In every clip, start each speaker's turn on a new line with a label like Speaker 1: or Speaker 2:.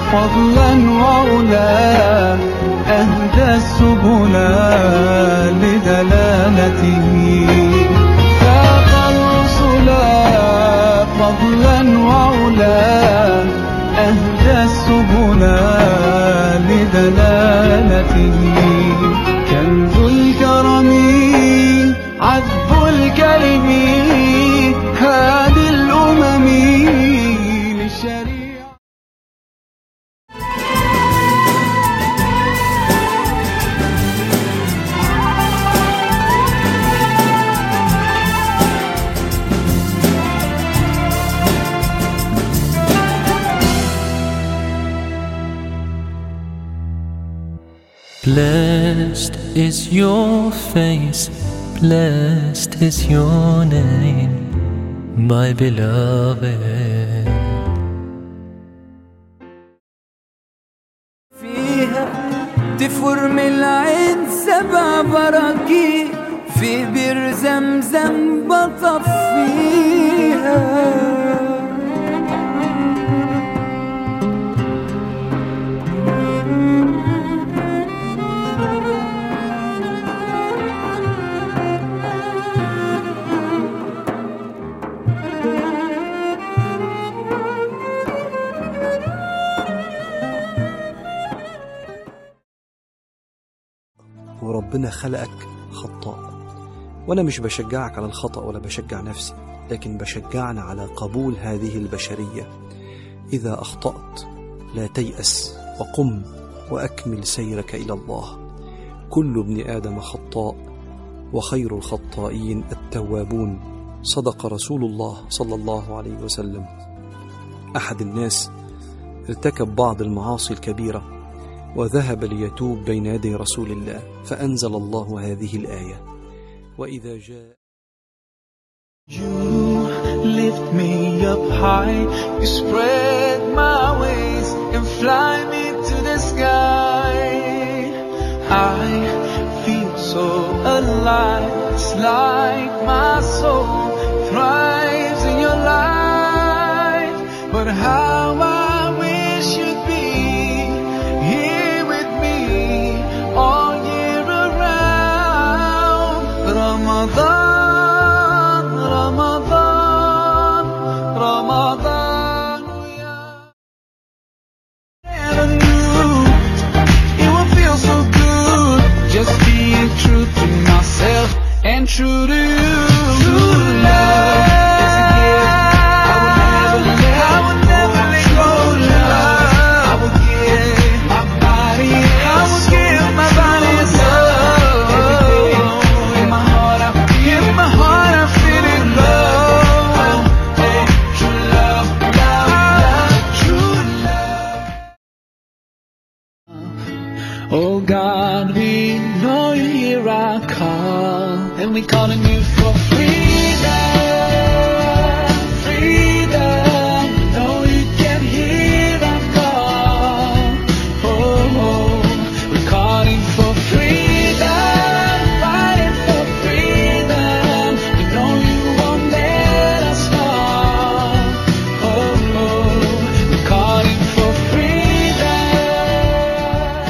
Speaker 1: فضلا وعلا أهدى السبل لدلالته فاق الرسل فضلا وعلا أهدى السبل لدلالته كنز الكرم عذب الكلم هادي الأمم للشريعة.
Speaker 2: Blessed is your face, blessed is your name, my beloved.
Speaker 1: فيها تفر من العين 7 براكين في بير زمزم بطفيها
Speaker 3: وربنا خلقك خطاء، وأنا مش بشجعك على الخطأ ولا بشجع نفسي، لكن بشجعنا على قبول هذه البشرية. إذا أخطأت لا تيأس وقم وأكمل سيرك إلى الله. كل ابن آدم خطاء وخير الخطائين التوابون. صدق رسول الله صلى الله عليه وسلم. أحد الناس ارتكب بعض المعاصي الكبيرة وذهب ليتوب بين يدي رسول الله، فأنزل الله هذه الآية: وإذا جاء
Speaker 1: You lift me up high, you spread my wings and fly me to the sky. I feel so alive, it's like my soul thrives in your light. But how I wish you'd be here with me all year around. Ramadan, and true to you. True love is a gift I would never let go. Love I would give my body, I would give my body and soul. In my heart I feel it love. Hey, true love, true love. Oh God, we know you hear our call, and we calling you for freedom, freedom. No, you can't hear our call. Oh, oh, we're calling for freedom, fighting for freedom. We know you won't let us fall. Oh, oh, we're calling for freedom.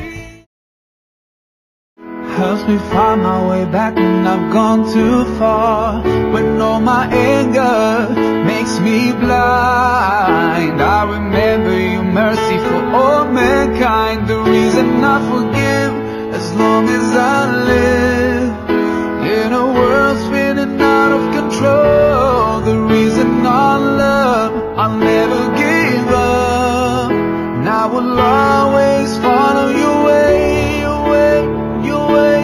Speaker 1: Helps me find my way back when I've gone too far. When all my anger makes me blind, I remember your mercy for all mankind. The reason I forgive as long as I live in a world spinning out of control. The reason I love, I'll never give up, and I will always follow your way, your way, your way.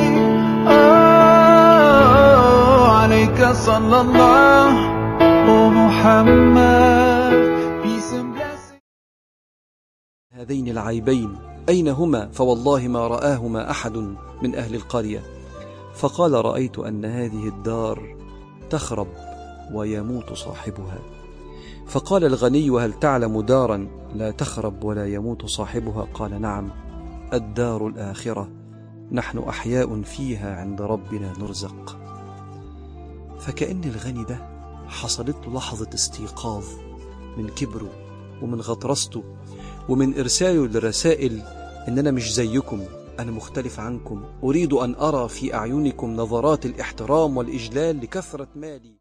Speaker 1: Sallallahu oh Muhammad, peace and blessing.
Speaker 3: هذين العيبين أين هما؟ فوالله ما رآهما أحد من أهل القرية. فقال: رأيت أن هذه الدار تخرب ويموت صاحبها. فقال الغني: هل تعلم دارا لا تخرب ولا يموت صاحبها؟ قال: نعم، الدار الآخرة، نحن أحياء فيها عند ربنا نرزق. فكأن الغني ده حصلت له لحظة استيقاظ من كبره ومن غطرسته، ومن إرساله للرسائل إن أنا مش زيكم، أنا مختلف عنكم، أريد أن أرى في أعينكم نظرات الاحترام والإجلال لكثرة مالي.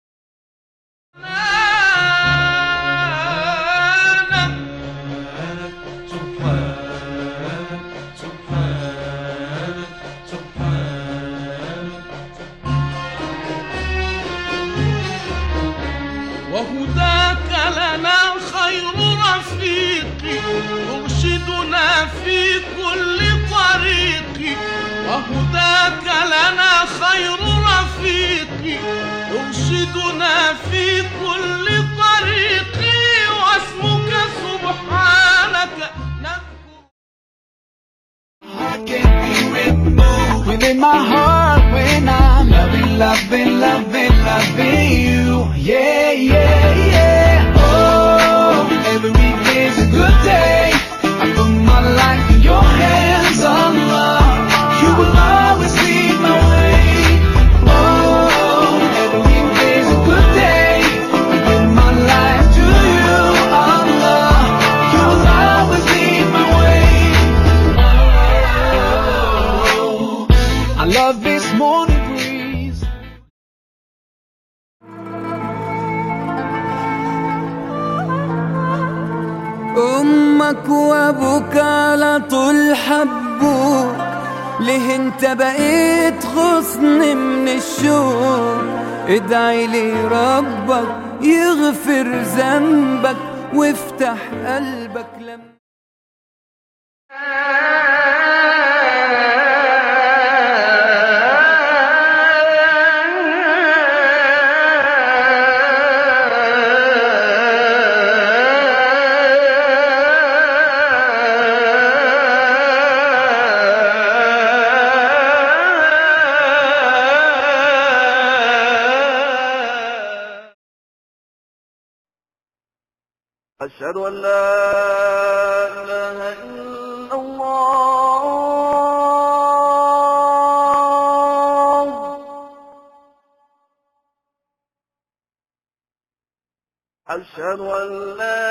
Speaker 4: وهداك لنا خير رفيق يرشدنا في كل طريق. وهداك لنا خير رفيق يرشدنا في كل طريق. واسمك سبحانك
Speaker 1: within my heart when I'm loving you. Yeah, yeah, yeah. Oh, every day's a good day. I put my life in your hands, Allah. You will always lead my way. Oh, every day's a good day. I give my life to you, Allah. You will always lead my way. Oh, I love this morning breeze.
Speaker 5: أمك وأبوك على طول حبوك، ليه انت بقيت غصن من الشوق؟ ادعي لي ربك يغفر ذنبك وافتح قلبك لما
Speaker 6: أشهد أن لا إله إلا الله. أشهد أن لا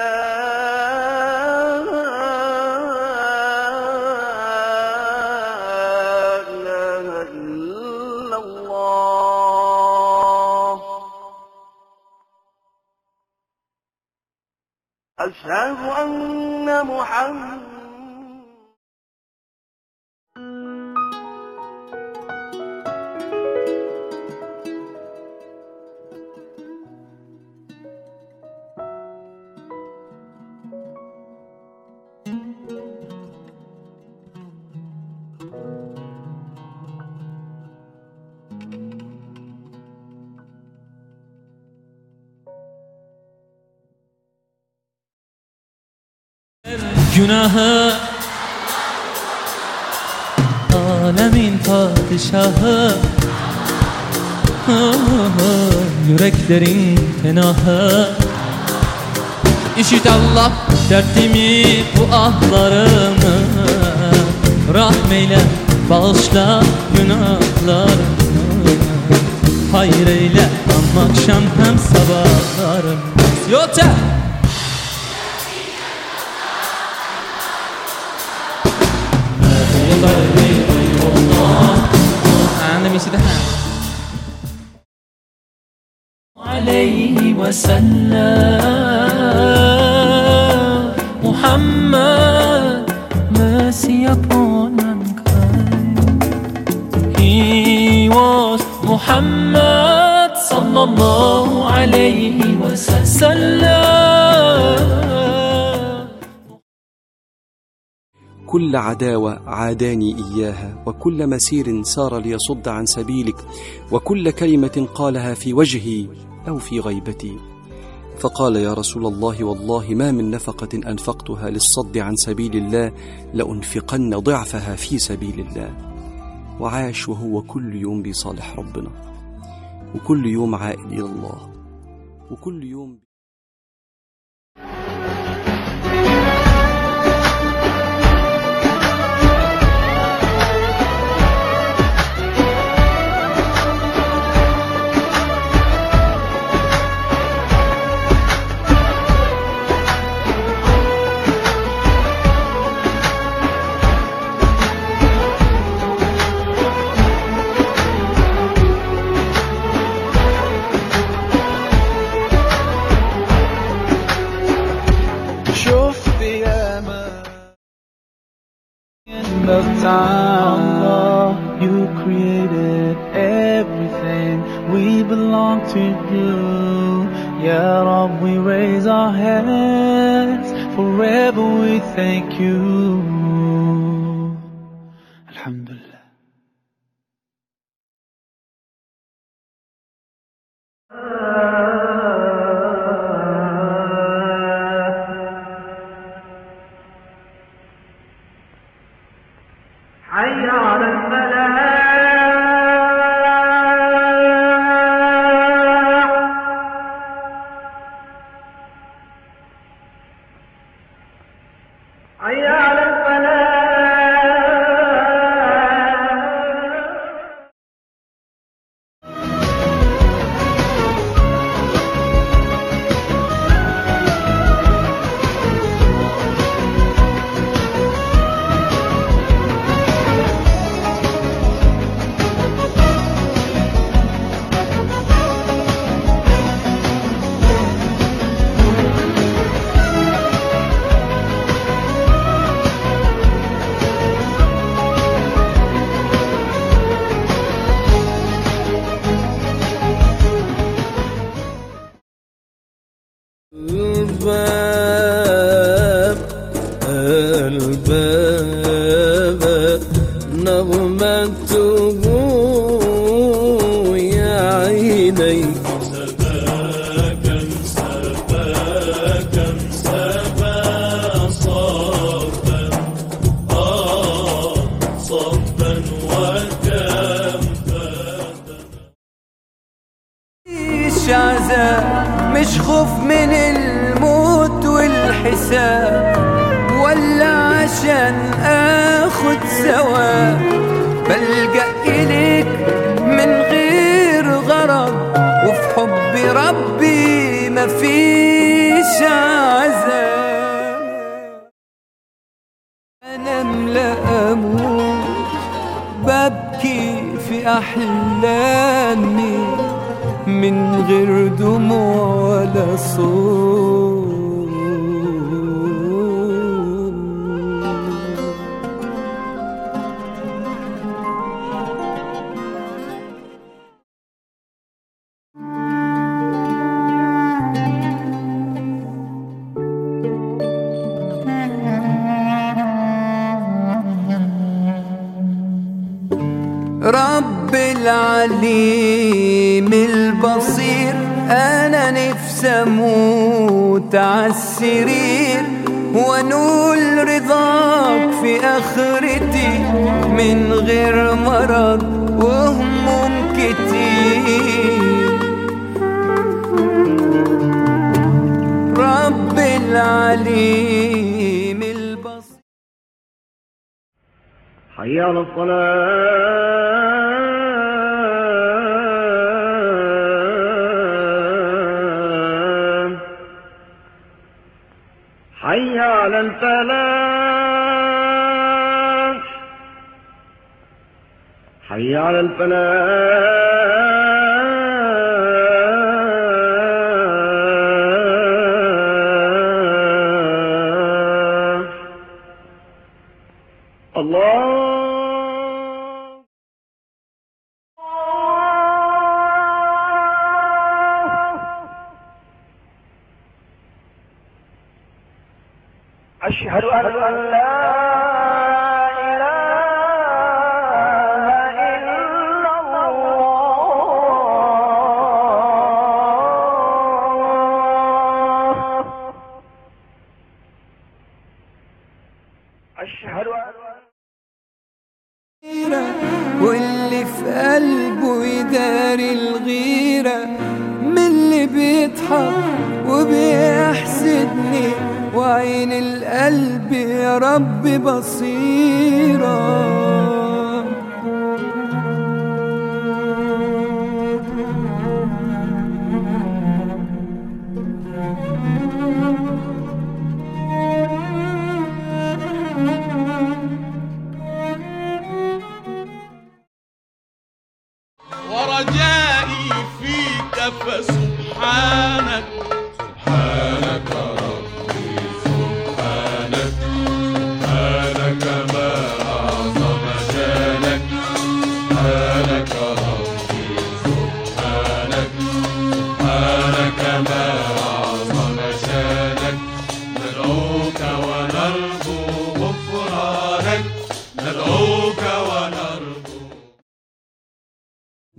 Speaker 6: إله إلا الله. أشهد أن محمد
Speaker 2: Günahı alemin padişahı, yüreklerin tenahı. İşit Allah dertimi, bu ahlarımı, rahmeyle bağışla günahlarımı. Hayır eyle hem akşam hem sabahlarım. Yote عليه وسلم Muhammad, mercy upon mankind. He was Muhammad sallallahu alayhi wa sallam.
Speaker 3: كل عداوة عاداني إياها، وكل مسير سار ليصد عن سبيلك، وكل كلمة قالها في وجهي أو في غيبتي. فقال يا رسول الله والله ما من نفقة أنفقتها للصد عن سبيل الله لأنفقن ضعفها في سبيل الله. وعاش وهو كل يوم بيصالح ربنا، وكل يوم عائد إلى الله، وكل يوم
Speaker 1: time. You created everything, we belong to you. Ya Rab, we raise our hands, forever we thank you. Alhamdulillah.
Speaker 6: حي على الفلاح حي على الفلاح
Speaker 5: الباب نغمته يا عيني سباكا سباكا سبا صبا صبا وكم
Speaker 7: مش عذاب مش خوف من الموت والحساب ولا عشان اخد ثواب بلجأ اليك من غير غرض وفي حب ربي مفيش عذاب انا ملا اموت ببكي في احلامي من غير دموع ولا صوت رب العليم البصير أنا نفسي أموت عالسرير ونول رضاك في آخرتي من غير مرض وهموم كتير رب العليم البصير
Speaker 6: حي على الصلاة حي على الفلاح حي على الفلاح الله أشهد أن لا إله إلا الله أشهد
Speaker 7: واللي في قلبه يداري الغيرة من اللي بيضحك وبيحسدني وعين القلب يا رب بصيرة
Speaker 4: ورجائي فيك فسبحانك سبحانك ربي سبحانك سبحانك ما أعظم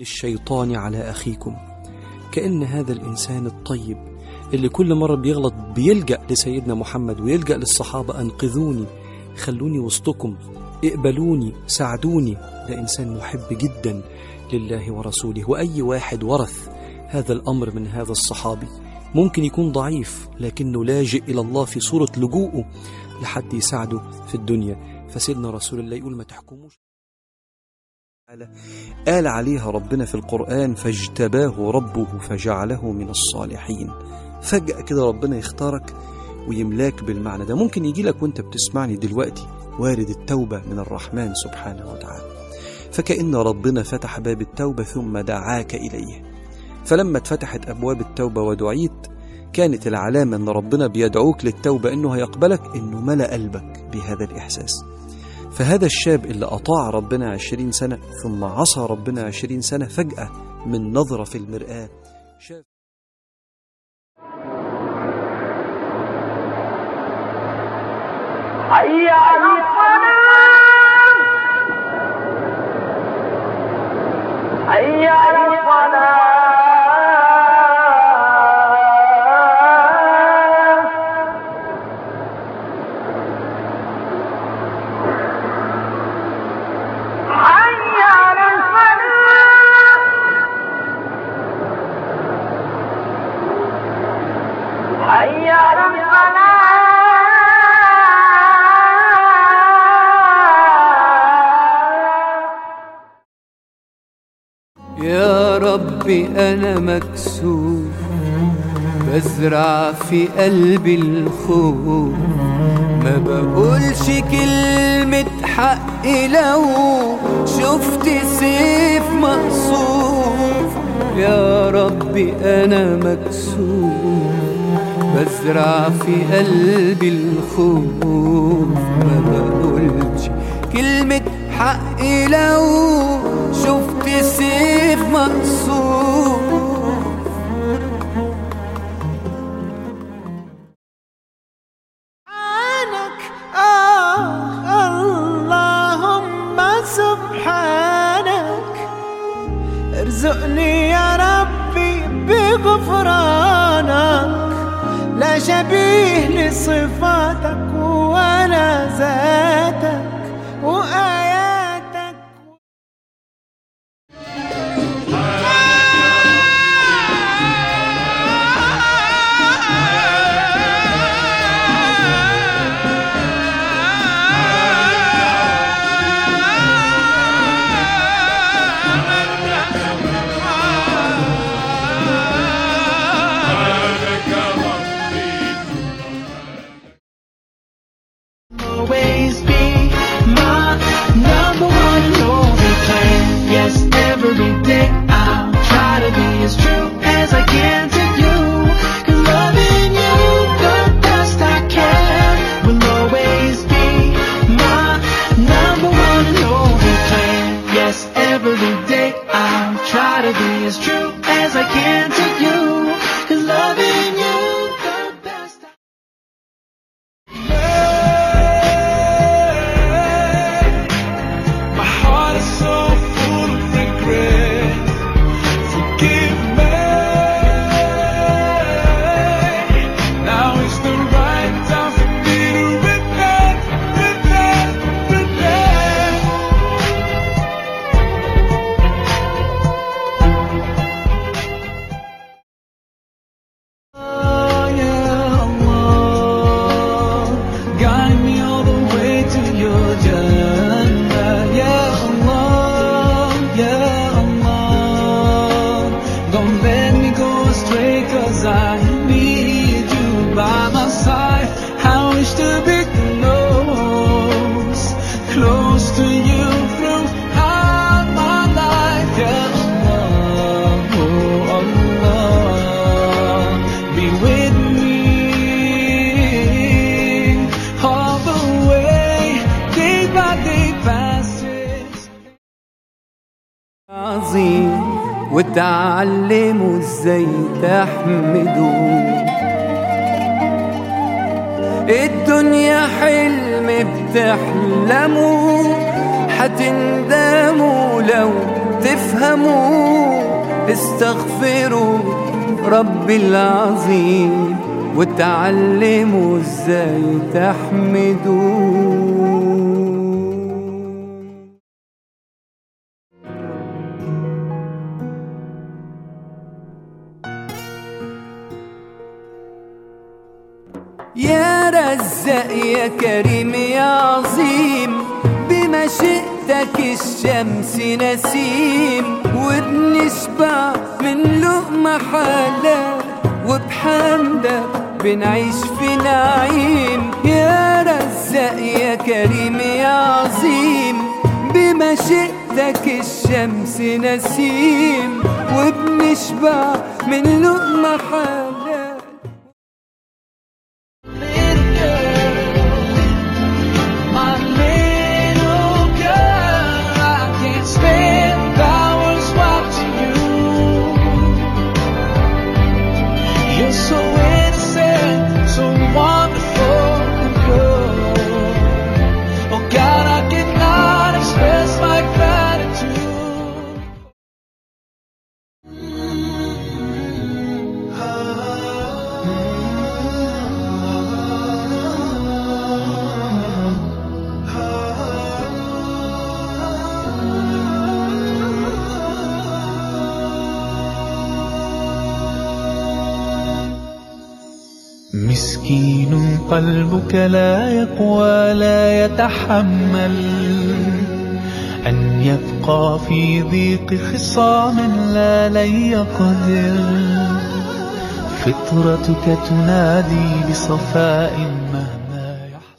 Speaker 3: الشيطان على أخيكم. كأن هذا الإنسان الطيب اللي كل مرة بيغلط بيلجأ لسيدنا محمد ويلجأ للصحابة: أنقذوني، خلوني وسطكم، اقبلوني، ساعدوني. ده إنسان محب جدا لله ورسوله. وأي واحد ورث هذا الأمر من هذا الصحابي ممكن يكون ضعيف لكنه لاجئ إلى الله في صورة لجوءه لحد يساعده في الدنيا. فسيدنا رسول الله يقول: ما تحكموش. قال عليها ربنا في القرآن: فاجتباه ربه فجعله من الصالحين. فجأة كده ربنا يختارك ويملاك بالمعنى ده. ممكن يجي لك وانت بتسمعني دلوقتي وارد التوبة من الرحمن سبحانه وتعالى، فكأن ربنا فتح باب التوبة ثم دعاك إليه. فلما اتفتحت أبواب التوبة ودعيت، كانت العلامة أن ربنا بيدعوك للتوبة أنه هيقبلك، أنه ملأ قلبك بهذا الإحساس. فهذا الشاب اللي أطاع ربنا 20 سنة ثم عصى ربنا 20 سنة، فجأة من نظرة في المرآة شاف
Speaker 6: حي على الصلاة، حي على الصلاة.
Speaker 7: يا ربي أنا مكسوف، بزرع في قلبي الخوف، ما بقولش كلمة حق لو شفت سيف مقصوف. يا ربي أنا مكسوف، بزرع في قلبي الخوف، ما بقولش كلمة حق لو شفت سيف مقصوف.
Speaker 8: عنك اللهم سبحانك، ارزقني يا ربي بغفرانك، لا شبيه لصفاتك ولا ذاتك وآياتك. Always be my number one and only plan. Yes, every day I'll try to be as true as I can to you, 'cause loving you the best I can will always be my number one and only plan. Yes, every day I'll try to be as true as I can to you, 'cause loving you the best I can.
Speaker 7: عظيم وتعلموا ازاي تحمدوا. الدنيا حلم بتحلموا، حتندموا لو تفهموا استغفروا ربي العظيم وتعلموا ازاي تحمدوا. يا رزاق يا كريم يا عظيم بمشيئتك الشمس نسيم وبنشبع من لقمة حلال وبحمدك بنعيش في نعيم. يا رزاق يا كريم يا عظيم بمشيئتك الشمس نسيم وبنشبع من لقمة حلال.
Speaker 1: مسكين قلبك لا يقوى لا يتحمل أن يبقى في ضيق خصام لا لن يقدر. فطرتك تنادي بصفاء مهما يحصل.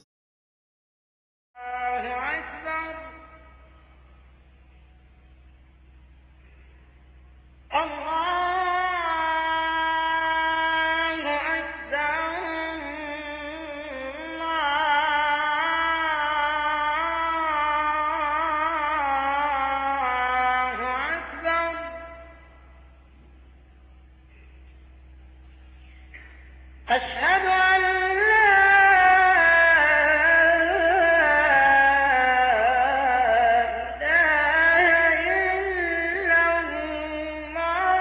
Speaker 6: أشهد أن لا إله إلا الله.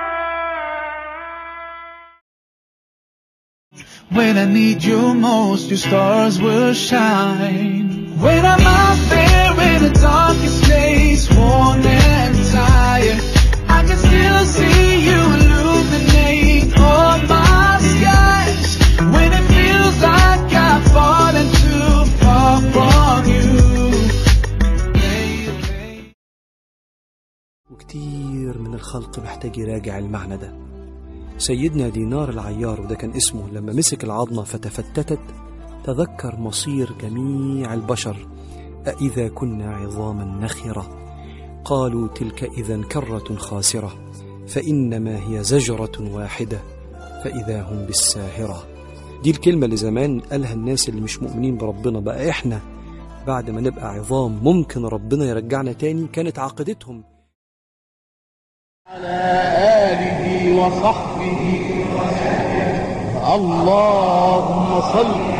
Speaker 1: When I need you most, your stars will shine. When I'm out there in the darkest place, worn and tired, I can still see you illuminate all my skies. When it feels like I've fallen too far from you.
Speaker 3: وكتير من الخلق محتاج يراجع المعنى ده. سيدنا دينار العيار، وده كان اسمه، لما مسك العظمة فتفتتت تذكر مصير جميع البشر. أإذا كنا عظاما نخرة قالوا تلك إذا كرة خاسرة فإنما هي زجرة واحدة فإذا هم بالساهرة. دي الكلمة اللي زمان قالها الناس اللي مش مؤمنين بربنا. بقى إحنا بعد ما نبقى عظام ممكن ربنا يرجعنا تاني؟ كانت عقيدتهم.
Speaker 4: على آله وصحبه اللهم صل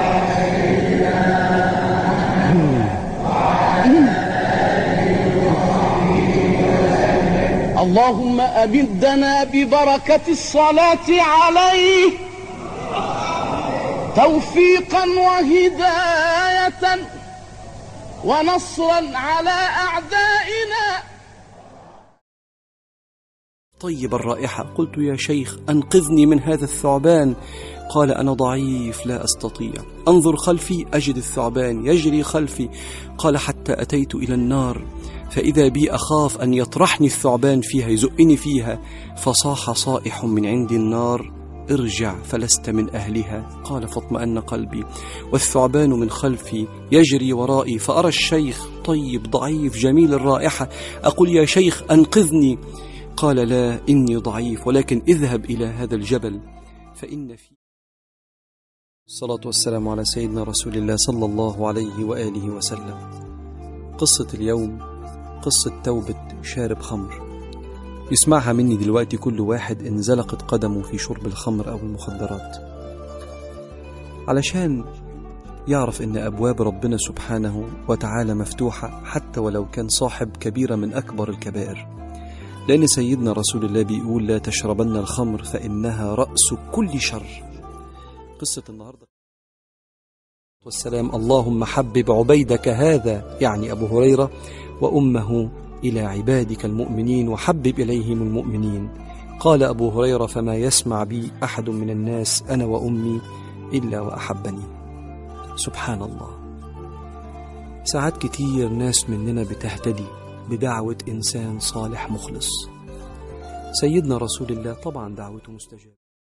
Speaker 4: اللهم أمدنا ببركة الصلاة عليه توفيقا وهداية ونصرا على أعدائنا.
Speaker 3: طيب الرائحة. قلت يا شيخ أنقذني من هذا الثعبان. قال أنا ضعيف لا أستطيع. أنظر خلفي أجد الثعبان يجري خلفي. قال حتى أتيت إلى النار فإذا بي أخاف أن يطرحني الثعبان فيها يزقني فيها. فصاح صائح من عند النار ارجع فلست من أهلها. قال فاطمأن قلبي والثعبان من خلفي يجري ورائي فأرى الشيخ طيب ضعيف جميل الرائحة. أقول يا شيخ أنقذني. قال لا إني ضعيف ولكن اذهب إلى هذا الجبل فإن فيه. الصلاة والسلام على سيدنا رسول الله صلى الله عليه وآله وسلم. قصة اليوم قصة توبة شارب خمر. يسمعها مني دلوقتي كل واحد انزلقت قدمه في شرب الخمر أو المخدرات، علشان يعرف إن أبواب ربنا سبحانه وتعالى مفتوحة حتى ولو كان صاحب كبيرة من أكبر الكبائر، لأن سيدنا رسول الله بيقول: لا تشربن الخمر فإنها رأس كل شر. قصة النهاردة والسلام: اللهم حبب عبيدك هذا، يعني أبو هريرة، وأمه إلى عبادك المؤمنين وحبب إليهم المؤمنين. قال أبو هريرة: فما يسمع بي أحد من الناس أنا وأمي إلا وأحبني. سبحان الله. ساعات كتير ناس مننا بتهتدي بدعوة إنسان صالح مخلص. سيدنا رسول الله طبعا دعوته مستجابة.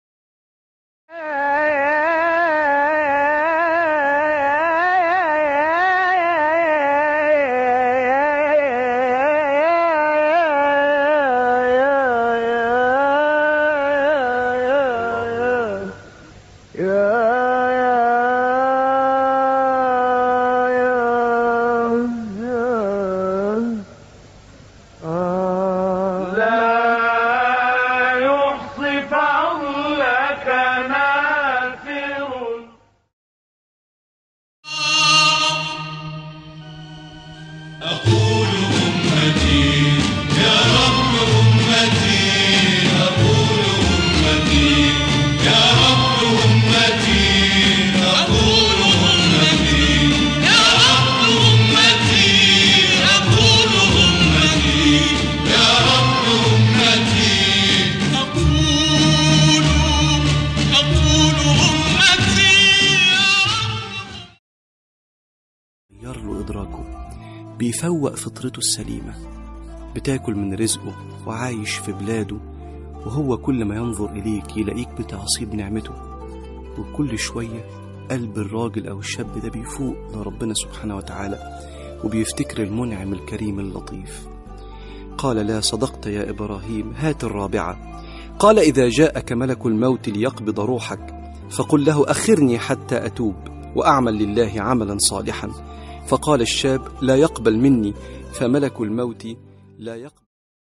Speaker 3: بيفوق فطرته السليمة، بتاكل من رزقه وعايش في بلاده، وهو كل ما ينظر إليك يلاقيك بتعصيب نعمته. وكل شوية قلب الراجل أو الشاب ده بيفوق لربنا سبحانه وتعالى وبيفتكر المنعم الكريم اللطيف. قال: لا صدقت يا إبراهيم، هات الرابعة. قال: إذا جاءك ملك الموت ليقبض روحك فقل له: أخرني حتى أتوب وأعمل لله عملا صالحا. فقال الشاب: لا يقبل مني. فملك الموت لا يقبل.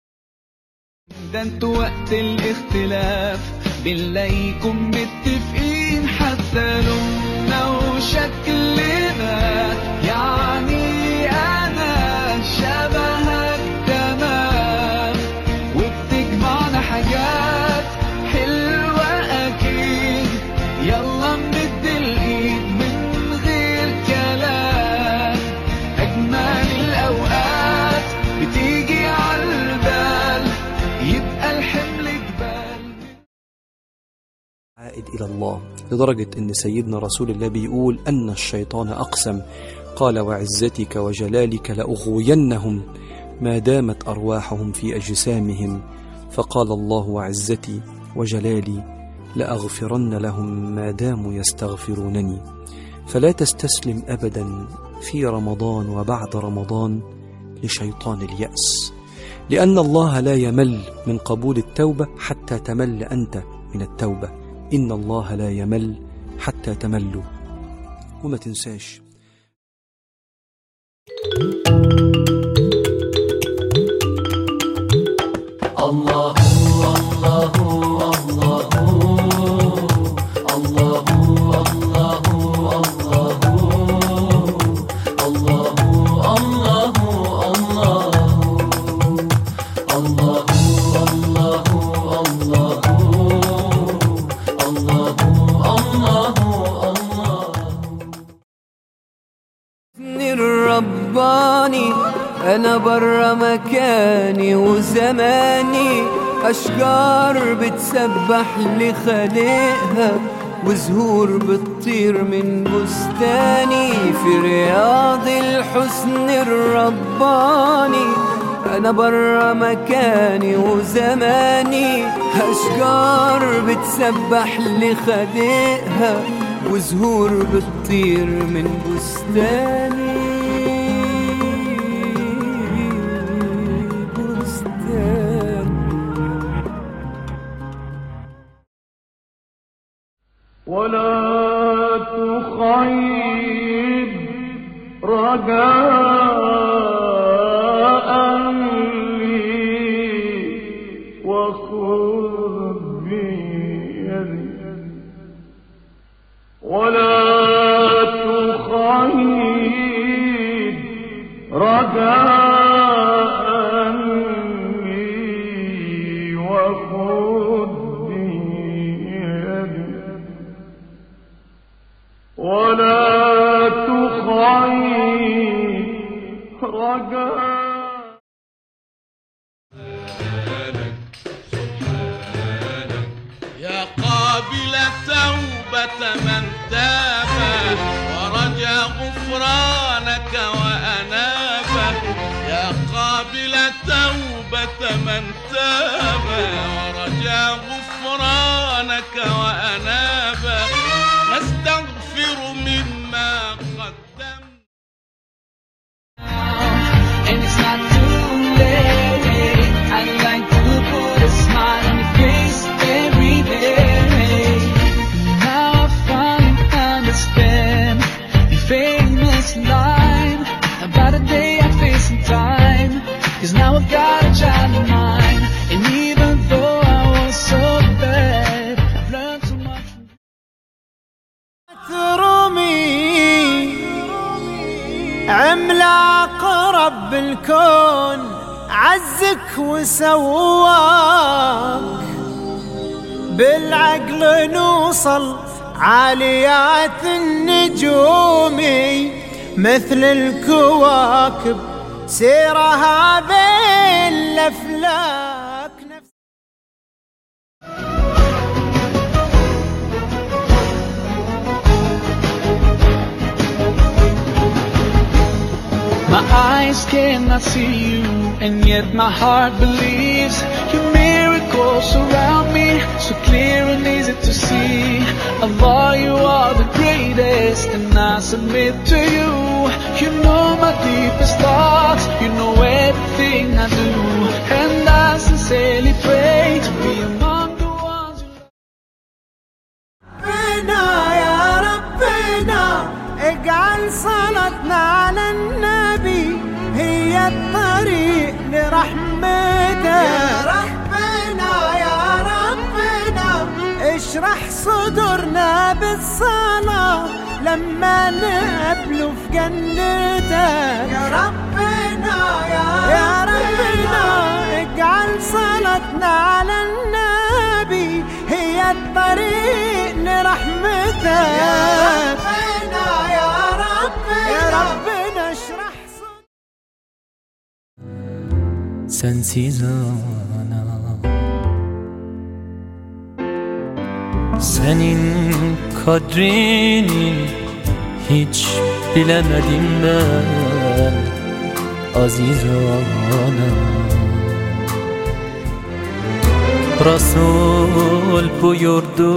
Speaker 1: ده انتوا وقت الاختلاف بنلاقيكم متفقين، حتى لوننا وشكلنا، يعني أنا شبهك تمام، وبتجمعنا حاجات حلوة أكيد. يلا نمد الإيد من غير كلام، أجمل الأوقات بتيجي عالبال، يبقى الحمل جبال.
Speaker 3: عائد إلى الله، لدرجة أن سيدنا رسول الله بيقول أن الشيطان أقسم، قال: وعزتك وجلالك لأغوينهم ما دامت أرواحهم في أجسامهم. فقال الله: وعزتي وجلالي لأغفرن لهم ما داموا يستغفرونني. فلا تستسلم أبدا في رمضان وبعد رمضان لشيطان اليأس، لأن الله لا يمل من قبول التوبة حتى تمل أنت من التوبة. إن الله لا يمل حتى تملوا. وما تنساش
Speaker 2: الله الله الله الله الله
Speaker 7: الرباني، أنا برا مكاني وزماني، أشجار بتسبح لخالقها وزهور بتطير من بستاني، في رياض الحسن الرباني. أنا برا مكاني وزماني، أشجار بتسبح لخالقها وزهور بتطير من بستاني.
Speaker 5: ولا تخيب رجاء لي وخذ بيدي، ولا ولا تخيب رجاء.
Speaker 4: يا قابل توبة من تاب ورجى غفرانك وأناب، يا قابل توبة من تاب ورجى غفرانك وأناب، نستغفر مما قدم.
Speaker 1: And it's not too late. I'd like to put a smile on your face every day. Now I finally understand the famous line about a day I face in time. 'Cause now I've got a child of mine, and even though I was so bad, I've learned so much from
Speaker 9: عملاق رب الكون عزك وسواك، بالعقل نوصل عاليات النجوم مثل الكواكب سيرها بين الأفلاك.
Speaker 1: My eyes cannot see you, and yet my heart believes your miracles surround me, so clear and easy to see. Allah, you are the greatest, and I submit to you. You know my deepest thoughts, you know everything I do, and I sincerely pray to be among the ones you love.
Speaker 9: ربنا يا ربنا اجعل صلاتنا على النبي هي الطريق لرحمتك. يا ربنا يا ربنا اشرح صدورنا بالصلاة لما نقابله في جنتك. يا ربنا يا ربنا اجعل صلاتنا على النبي هي الطريق لرحمتك. يا ربنا يا ربنا اشرح
Speaker 2: Sensiz ana, senin kadrini hiç bilemedim ben aziz ana. Resul buyurdu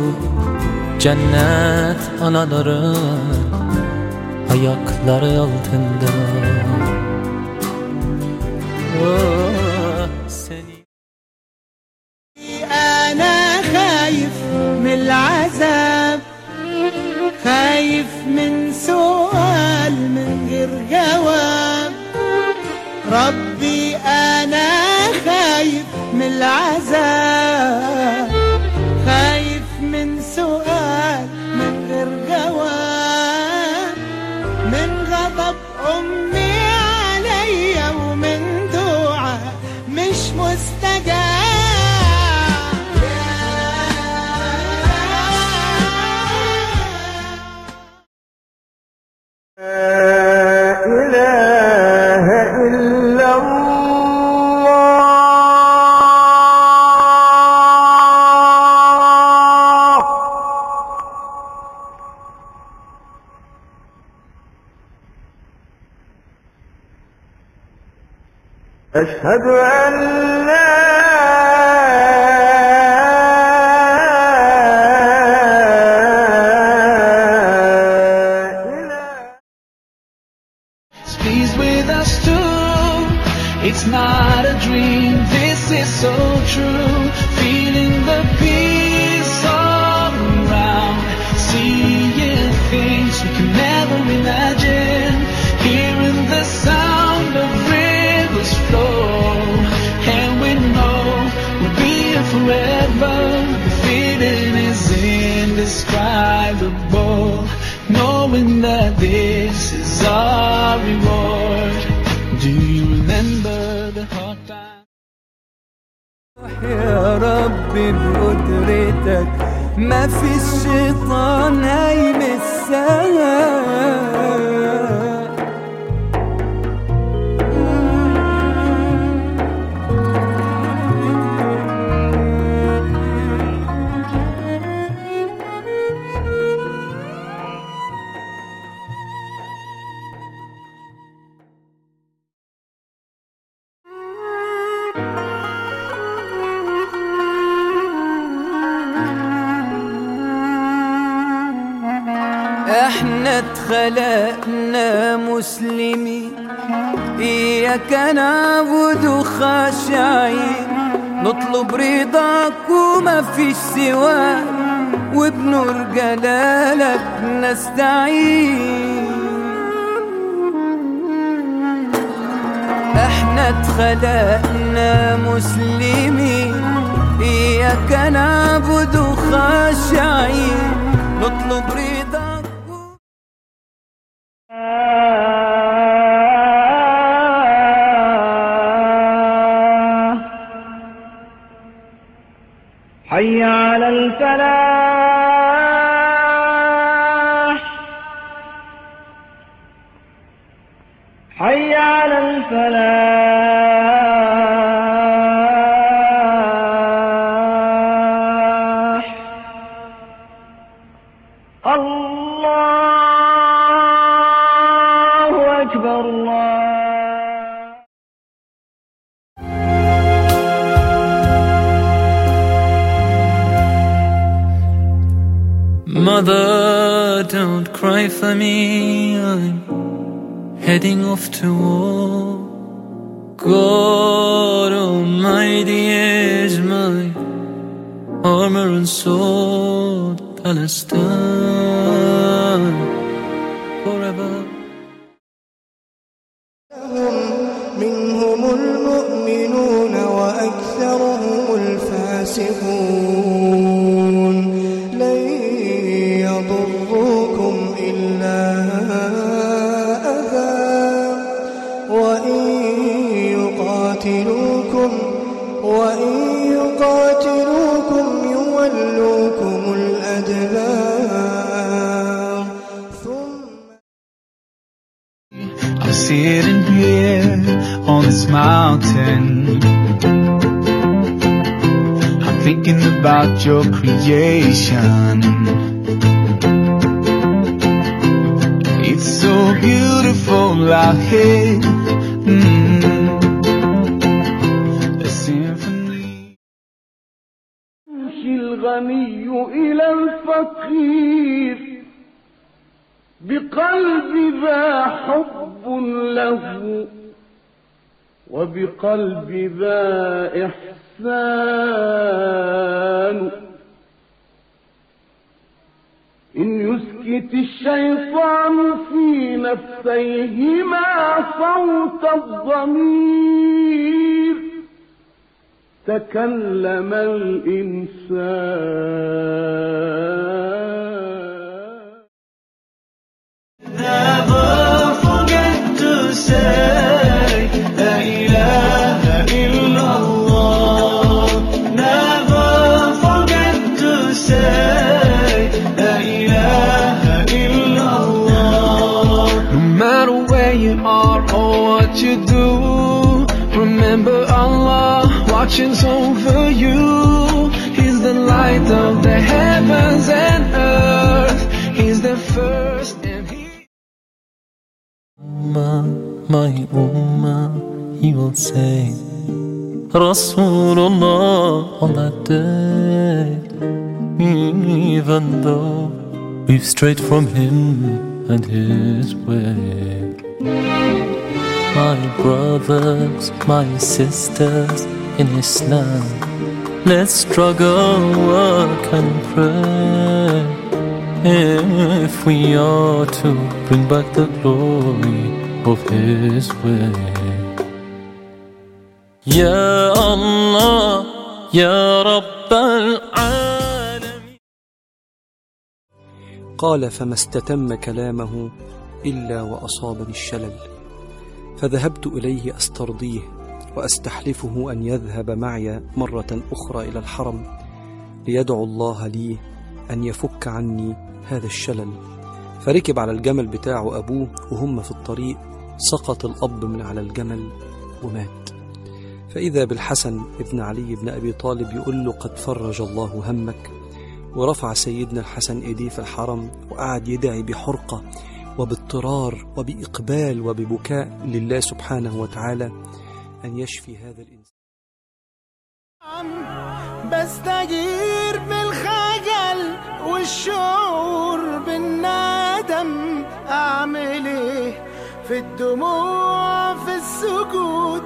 Speaker 2: cennet anaların ayakları altında.
Speaker 9: أنا خايف من العذاب، خايف من سؤال من غير جواب. ربي أنا خايف من العذاب، خايف من سؤال من غير جواب، من غضب أمي عليا ومن دعاء مش مستجاب.
Speaker 5: أشهد أن لا
Speaker 1: Please with us too. It's not a dream, this is so true. Feeling the peace all around, seeing things we can never imagine, hearing the sound of rivers flow, and we know we'll be here forever. The feeling is indescribable, knowing that this is our reward. Do you remember the hard times?
Speaker 7: يا ربي بقدرتك ما في الشيطان هيمسك. احنا اتخلقنا مسلمين، إياك نعبد خاشعين، نطلب رضاك وما فيش سواك، وبنور جلالك نستعين. احنا اتخلقنا مسلمين، إياك نعبد خاشعين، نطلب رضاك.
Speaker 5: حي على الفلاح، حي على الفلاح. الله أكبر الله.
Speaker 2: Mother, don't cry for me, I'm heading off to war. God Almighty is my armor and sword, Palestine forever.
Speaker 10: منهم المؤمنون وأكثرهم الفاسقون. لن يضروكم إلا أذى، وإن يقاتلوكم يولوكم الأدبار.
Speaker 1: I'm sitting here on this mountain, I'm thinking about your creation. It's so beautiful out here. The symphony.
Speaker 5: يمشي الغني إلى الفقير بقلب ذا حب له، وبقلب ذا إحسان. إن يسكت الشيطان في نفسيهما صوت الضمير، تكلم الإنسان.
Speaker 8: Never forget to say La ilaha illallah. Never forget to say La ilaha illallah.
Speaker 1: No matter where you are or what you do, remember Allah watching over you. He's the light of the heavens and earth. He's the first and He.
Speaker 2: My ummah, he will say, Rasulullah on that day. Even though we've strayed from him and his way. My brothers, my sisters in Islam, let's struggle, work and pray, if we are to bring back the glory of his way. Ya Allah, Ya Rabb al-Alamin.
Speaker 3: قال فما استتم كلامه إلا وأصابني الشلل، فذهبت إليه أسترضيه وأستحلفه أن يذهب معي مرة أخرى إلى الحرم ليدعو الله لي أن يفك عني هذا الشلل. فركب على الجمل بتاعه أبوه، وهم في الطريق سقط الأب من على الجمل ومات. فإذا بالحسن ابن علي بن أبي طالب يقول له قد فرج الله همك. ورفع سيدنا الحسن إيديه في الحرم وقعد يدعي بحرقة وباضطرار وبإقبال وببكاء لله سبحانه وتعالى أن يشفي هذا الإنسان.
Speaker 9: بستجير بالخجل والشعور بالندم، في الدموع في السجود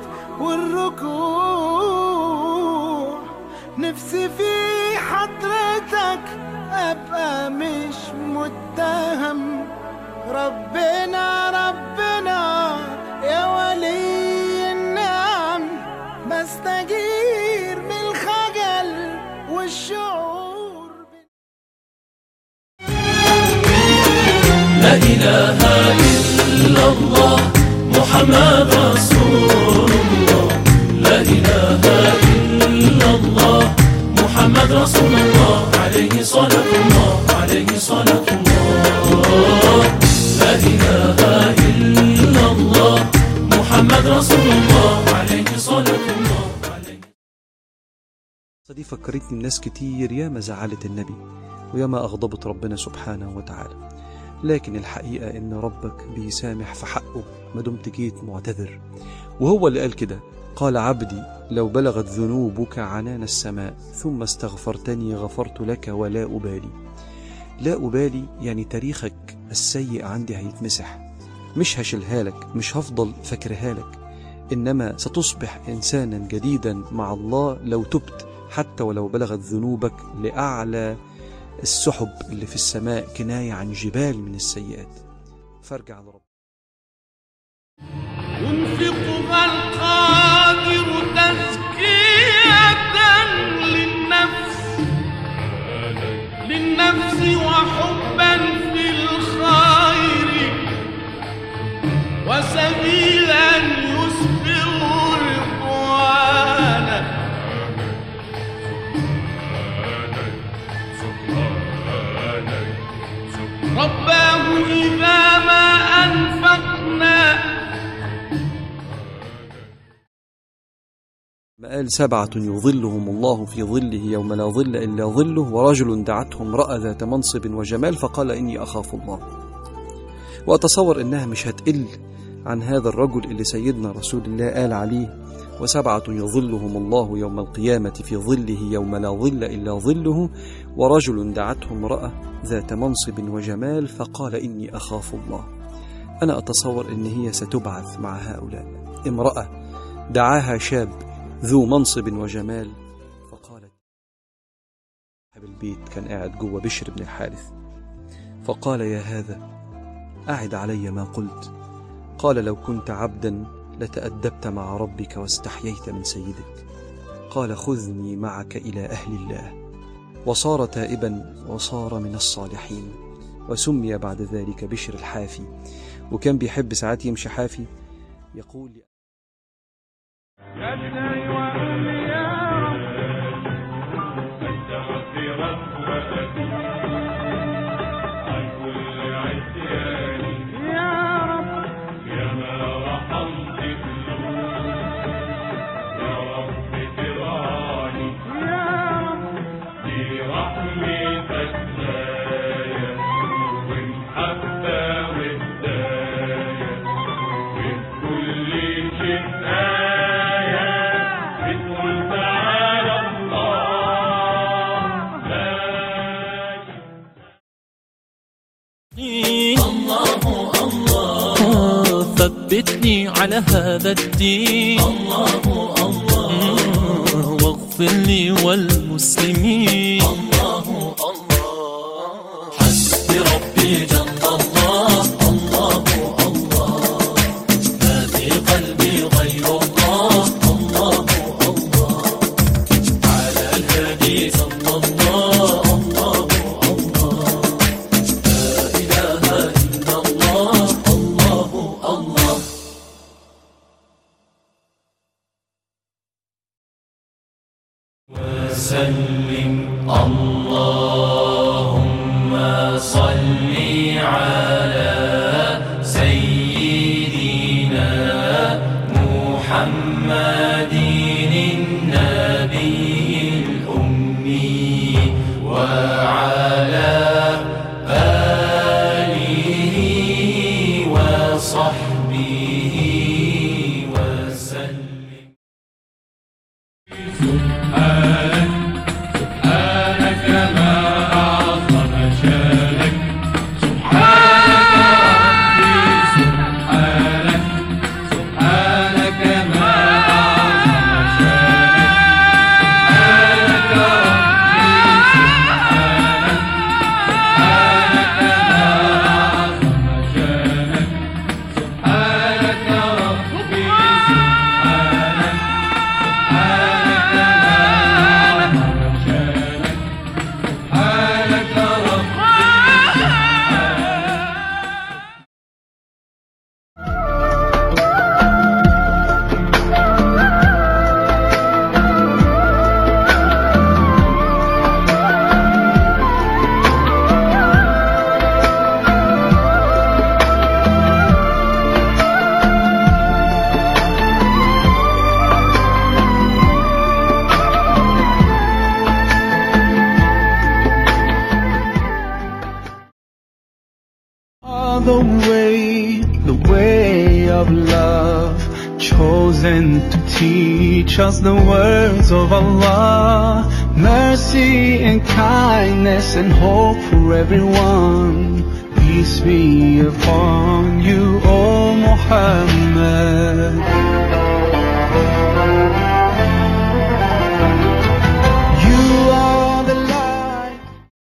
Speaker 9: والركوع. نفسي في حضرتك أبقى مش متهم. ربنا ربنا يا ولي النعم، بستجير من الخجل والشعور.
Speaker 11: لا إله إلا الله محمد رسول الله. لا إله إلا الله محمد رسول الله. عليه صلاة الله عليه صلاة الله. لا إله إلا الله محمد رسول الله. عليه صلاة الله عليه.
Speaker 3: دي فكرتني الناس كتير ياما زعلت النبي وياما أغضبت ربنا سبحانه وتعالى، لكن الحقيقة إن ربك بيسامح في حقه ما دمت جيت معتذر. وهو اللي قال كده، قال عبدي لو بلغت ذنوبك عنان السماء ثم استغفرتني غفرت لك ولا أبالي. لا أبالي يعني تاريخك السيء عندي هيتمسح، مش هشيلها لك، مش هفضل فاكرها لك، إنما ستصبح إنسانا جديدا مع الله لو تبت، حتى ولو بلغت ذنوبك لأعلى السحب اللي في السماء، كناية عن جبال من السيئات. فارجع لرب.
Speaker 4: ينفقها القادر تزكية للنفس وحبا في الخير، وسبيلا يسبغ رضوانا. رباه إذا ما أنفقنا.
Speaker 3: ما قال 7 يظلهم الله في ظله يوم لا ظل إلا ظله، ورجل دعته امرأة ذات منصب وجمال فقال إني أخاف الله. وأتصور إنها مش هتقل عن هذا الرجل اللي سيدنا رسول الله قال عليه: و7 يظلهم الله يوم القيامة في ظله يوم لا ظل إلا ظله، ورجل دعته امرأة ذات منصب وجمال فقال إني أخاف الله. أنا أتصور إن هي ستبعث مع هؤلاء. امرأة دعاها شاب ذو منصب وجمال فقالت، صاحب البيت كان قاعد جوه بشر بن الحارث، فقال: يا هذا أعد علي ما قلت. قال: لو كنت عبدا لتأدبت مع ربك واستحييت من سيدك. قال: خذني معك إلى أهل الله. وصار تائبا وصار من الصالحين، وسمي بعد ذلك بشر الحافي. وكان بيحب ساعات يمشي حافي يقول:
Speaker 11: ثبتني على هذا الدين، الله الله، واغفر لي والمسلمين، الله الله، حسبي ربي جل الله، الله الله، ما في قلبي غير الله، الله الله، على الهادي صلى الله، الله الله، لا إله إلا الله، الله الله. وسلم اللهم صل على سيدنا محمد النبي الأمي وعلى آله وصحبه وسلم. سبحانك ما أعظم شانك، سبحانك
Speaker 1: are the way of love, chosen to teach us the words of Allah. Mercy and kindness and hope for everyone. Peace be upon you, O Muhammad. You are the light.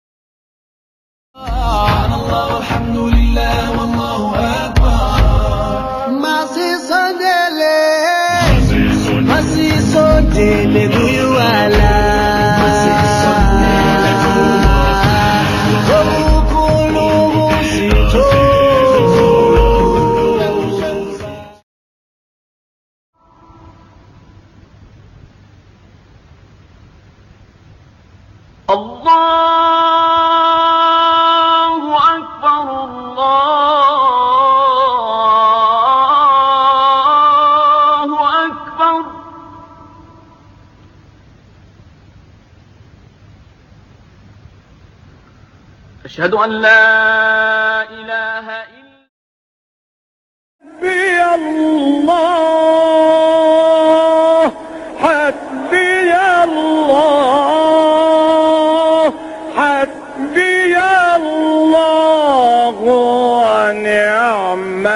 Speaker 1: Allah, alhamdulillah, wallahu akbar.
Speaker 9: Masi sondele kuiwala.
Speaker 5: الله أكبر الله أكبر. أشهد أن لا إله إلا الله. حسبي الله حسبي الله ونعم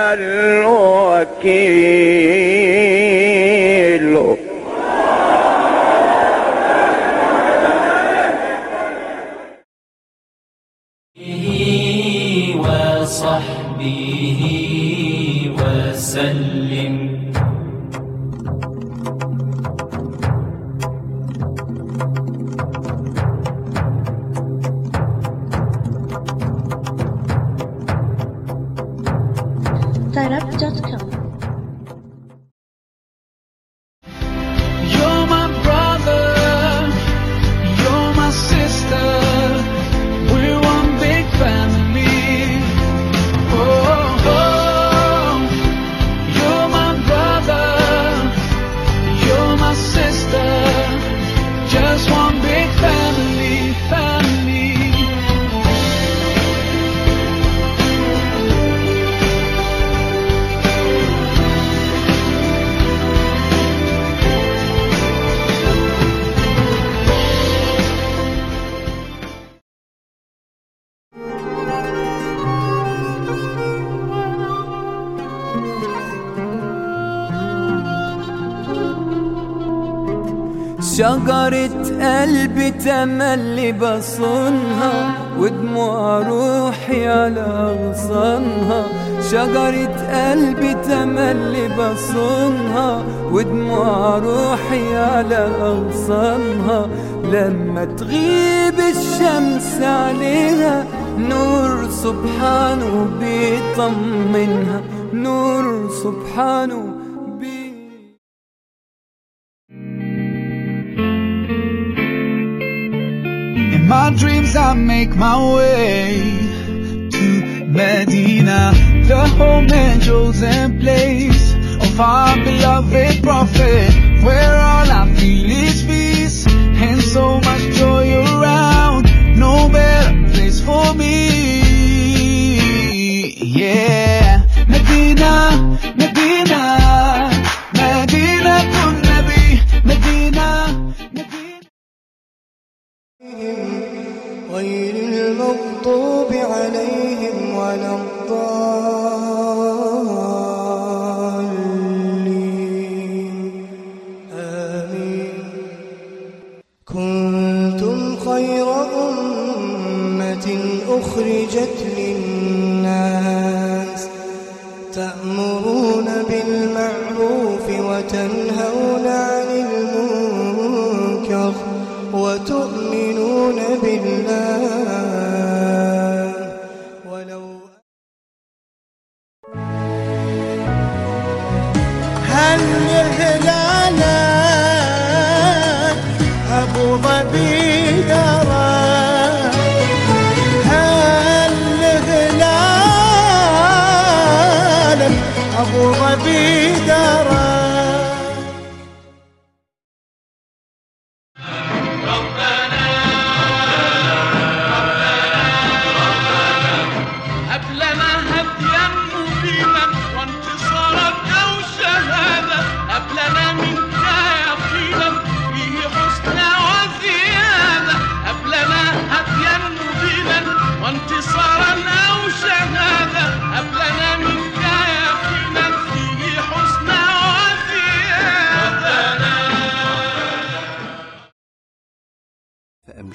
Speaker 5: الوكيل.
Speaker 11: وصحبه وسلم.
Speaker 12: Tarab.com.
Speaker 1: You're my brother, you're my sister, we're one big family. Oh, oh, you're my brother, you're my sister, just one big family, family.
Speaker 7: شجرة قلبي تملي بصونها ودموع روحي على أغصانها. شجرة قلبي تملي بصونها ودموع روحي على أغصانها. لما تغيب الشمس عليها نور سبحانه بيطمنها. نور سبحانه
Speaker 1: In my dreams I make my way to Medina, the home and chosen place of our beloved Prophet, where all I feel is peace and so much joy around. No better place for me. Yeah, Medina, Medina, Medina kun Nabi, Medina, Medina.
Speaker 10: غير المغضوب عليهم ولا الضالين. آمين. كنتم خير أمة أخرجت للناس تأمرون بالمعروف وتنهون عن المنكر وتؤمنون بالله. ولو
Speaker 9: هل هلالا أبو ظبي درى. هل هلالا أبو ظبي درى.
Speaker 4: هب لنا هب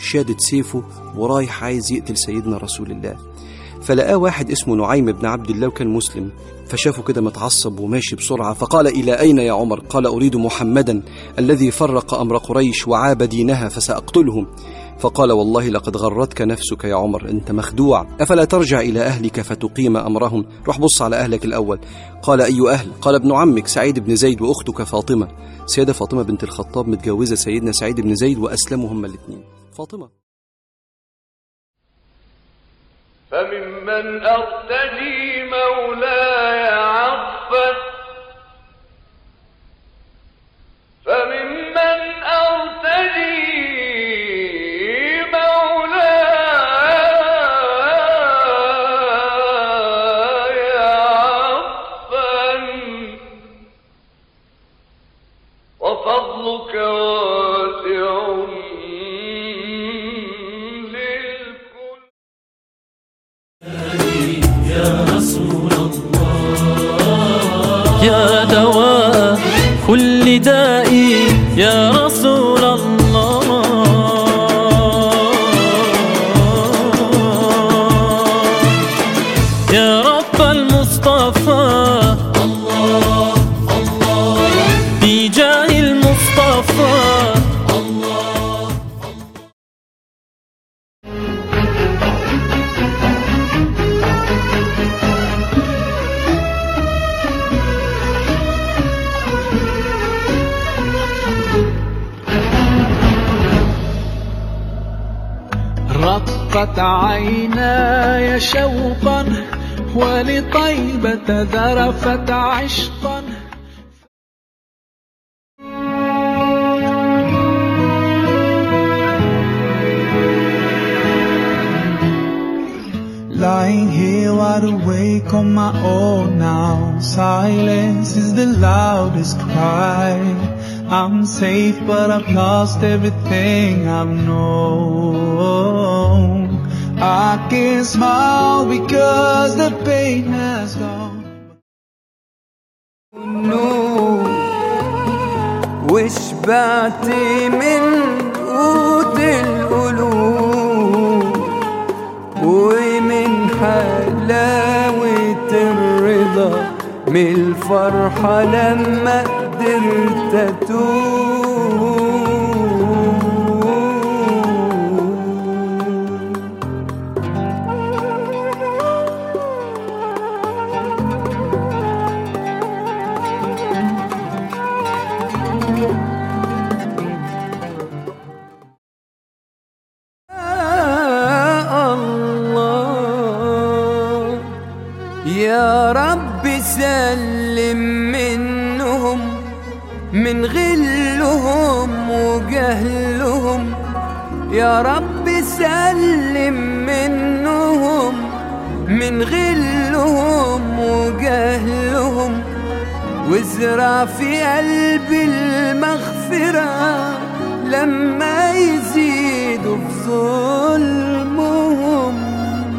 Speaker 3: شادد سيفه ورايح عايز يقتل سيدنا رسول الله. فلقاه واحد اسمه نعيم بن عبد الله وكان مسلم، فشافه كده متعصب وماشي بسرعة، فقال: إلى أين يا عمر؟ قال: أريد محمدا الذي فرق أمر قريش وعاب دينها فسأقتلهم. فقال: والله لقد غرتك نفسك يا عمر، أنت مخدوع، أفلا ترجع إلى أهلك فتقيم أمرهم؟ روح بص على أهلك الأول. قال: أي أهل؟ قال: ابن عمك سعيد بن زيد وأختك فاطمة. سيدة فاطمة بنت الخطاب متجوزة سيدنا سعيد بن زيد وأسلموا هما الاثنين. فاطمة:
Speaker 4: فممن أرتجي مولاي عطفا، فممن أرتجي مولاي عطفا، وفضلك واسع
Speaker 2: يا دواء كل دائي يا رسول الله، يا رب المصطفى الله الله بجاه المصطفى الله.
Speaker 1: رقت عيناي شوقا ولطيبة ذرفت عشقا. Lying here wide awake on my own now. Silence is the loudest cry. I'm safe but I've lost everything I've known. I can smile because the pain has gone.
Speaker 7: وشبعت من قوت القلوب ومن حلاوة الرضا من الفرحة لما قدرت أتوب. يا رب سلم منهم من غلهم وجهلهم، يا رب سلم منهم من غلهم وجهلهم، وازرع في قلبي المغفرة لما يزيدوا في ظلمهم.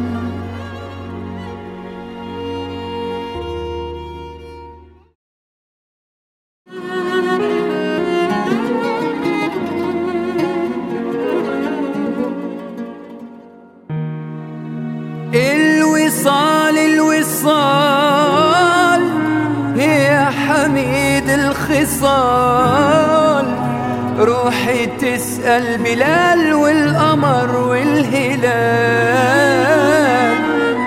Speaker 7: الوصال الوصال يا حميد الخصال، روحي تسأل بلال والقمر والهلال.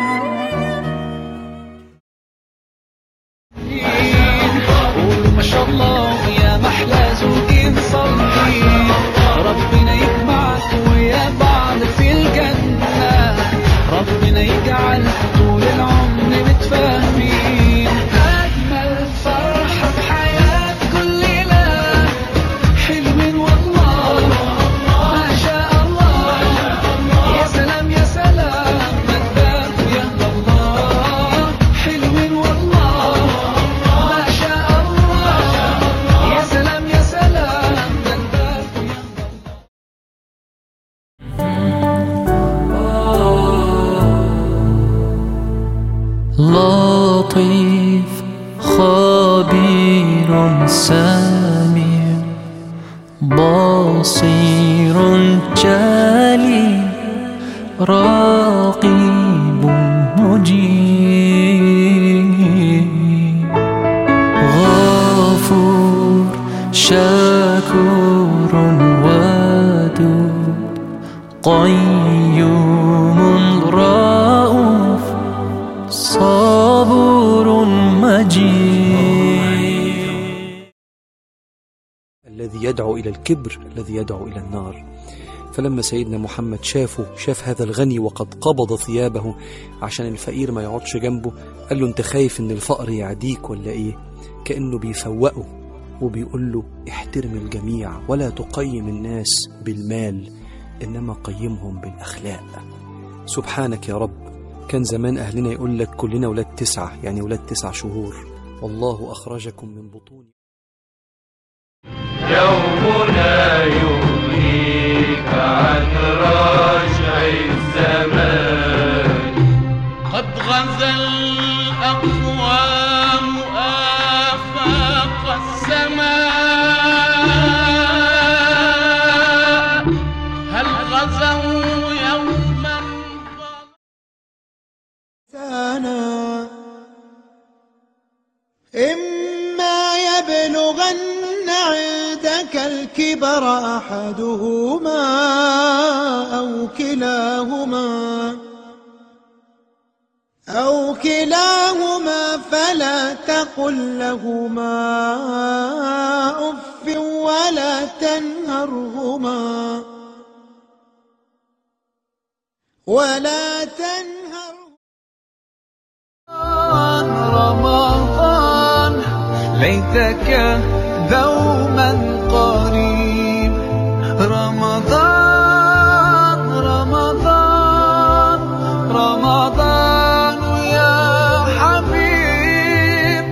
Speaker 1: قولوا ما شاء الله يا محلى زوجين صالحين، ربنا يجمعك ويا بعض في الجنة، ربنا يجعل طول العمر متفاهمين. أجمل فرحة في حياة كل ليلة، حلوين والله ما شاء الله، يا سلام يا سلام مدام يا الله، حلوين والله ما شاء الله، يا سلام يا سلام مدام يا
Speaker 2: لطيف خبير سميع بصير جليل صبور مجيد.
Speaker 3: الذي يدعو إلى الكبر، الذي يدعو إلى النار. فلما سيدنا محمد شاف هذا الغني وقد قبض ثيابه عشان الفقير ما يقعدش جنبه، قال له: انت خايف ان الفقر يعديك ولا ايه؟ كأنه بيفوقه وبيقول له: احترم الجميع ولا تقيم الناس بالمال، إنما قيمهم بالأخلاق. سبحانك يا رب. كان زمان أهلنا يقول لك: كلنا ولاد 9، يعني ولاد 9 شهور، والله أخرجكم من بطون.
Speaker 11: يومنا يغنيك عن رجع الزمان،
Speaker 13: قد غزا الأقوام آفاق السماء، هل غزوا يوما
Speaker 9: إما يبلغن عندك الكبر أحدهما أو كلاهما فلا تقل لهما أف ولا تنهرهما
Speaker 1: رمضان ليتك دوما قريب. رمضان رمضان رمضان يا حبيب.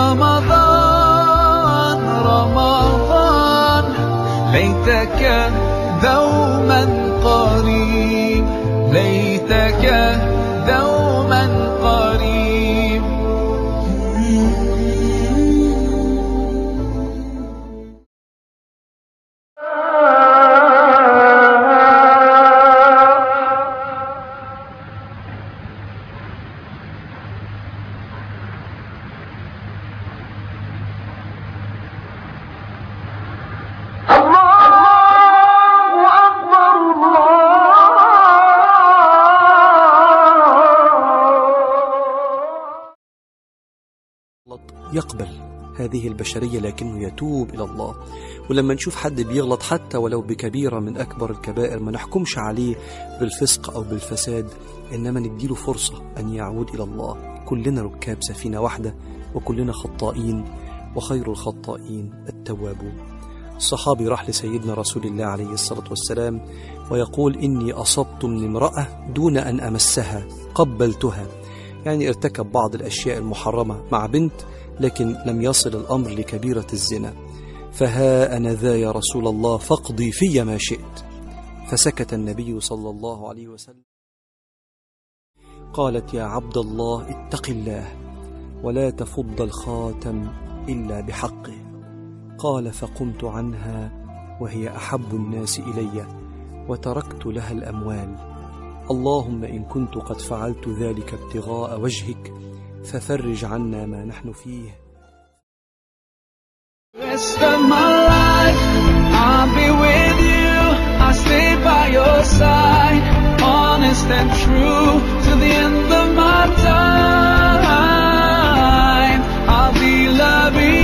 Speaker 1: رمضان رمضان ليتك دوما قريب. ليتك دوما قريب.
Speaker 3: يقبل هذه البشرية لكنه يتوب إلى الله. ولما نشوف حد بيغلط حتى ولو بكبيرة من أكبر الكبائر ما نحكمش عليه بالفسق أو بالفساد، إنما نديله فرصة أن يعود إلى الله. كلنا ركاب سفينة واحدة وكلنا خطائين، وخير الخطائين التوابون. الصحابي راح لسيدنا رسول الله عليه الصلاة والسلام ويقول: إني أصبت من امرأة دون أن أمسها قبلتها، يعني ارتكب بعض الأشياء المحرمة مع بنت لكن لم يصل الأمر لكبيرة الزنا، فها أنا ذا يا رسول الله فاقضي في ما شئت. فسكت النبي صلى الله عليه وسلم. قالت: يا عبد الله اتق الله ولا تفض الخاتم إلا بحقه. قال: فقمت عنها وهي أحب الناس إلي وتركت لها الأموال. اللهم إن كنت قد فعلت ذلك ابتغاء وجهك ففرج عنا ما نحن فيه.
Speaker 1: Rest of my life, I'll be with you. I'll stay by your side, honest and true to the end of my time. I'll be loving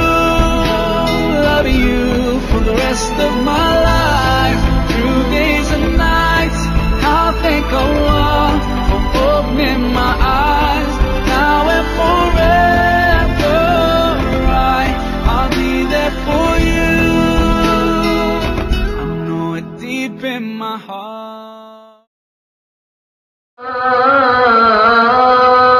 Speaker 1: you for the rest of my life, through days and nights. I'll thank Allah for opening my eyes, now and forever. I'll be there for you. I know it deep in my heart.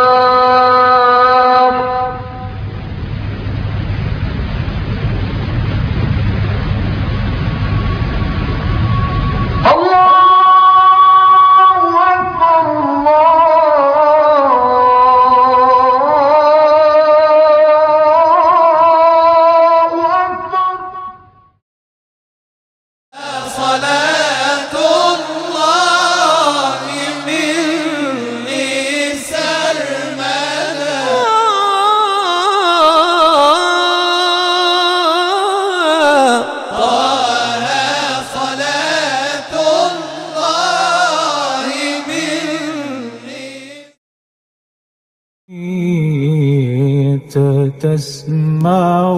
Speaker 1: تسمع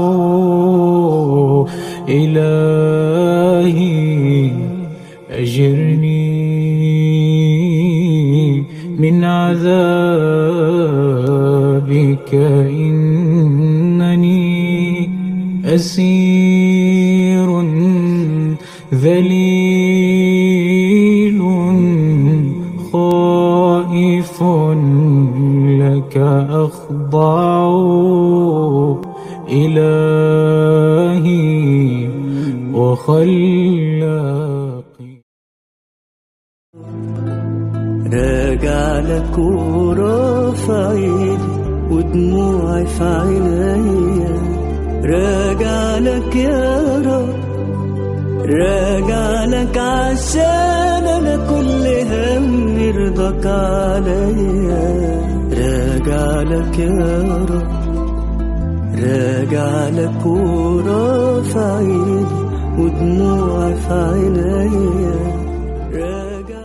Speaker 1: إلهي أجرني من عذابك إنني أسير ذليل خائف لك أخضع إلهي وخلاقي.
Speaker 10: راجع لك ورافع ايدي ودموعي في عينيا، راجع لك يا رب، راجع لك عشان انا كل هم رضاك عليا، راجع لك يا رب، راجع لك ورافع ايدي ودموعي في عينيا، راجع.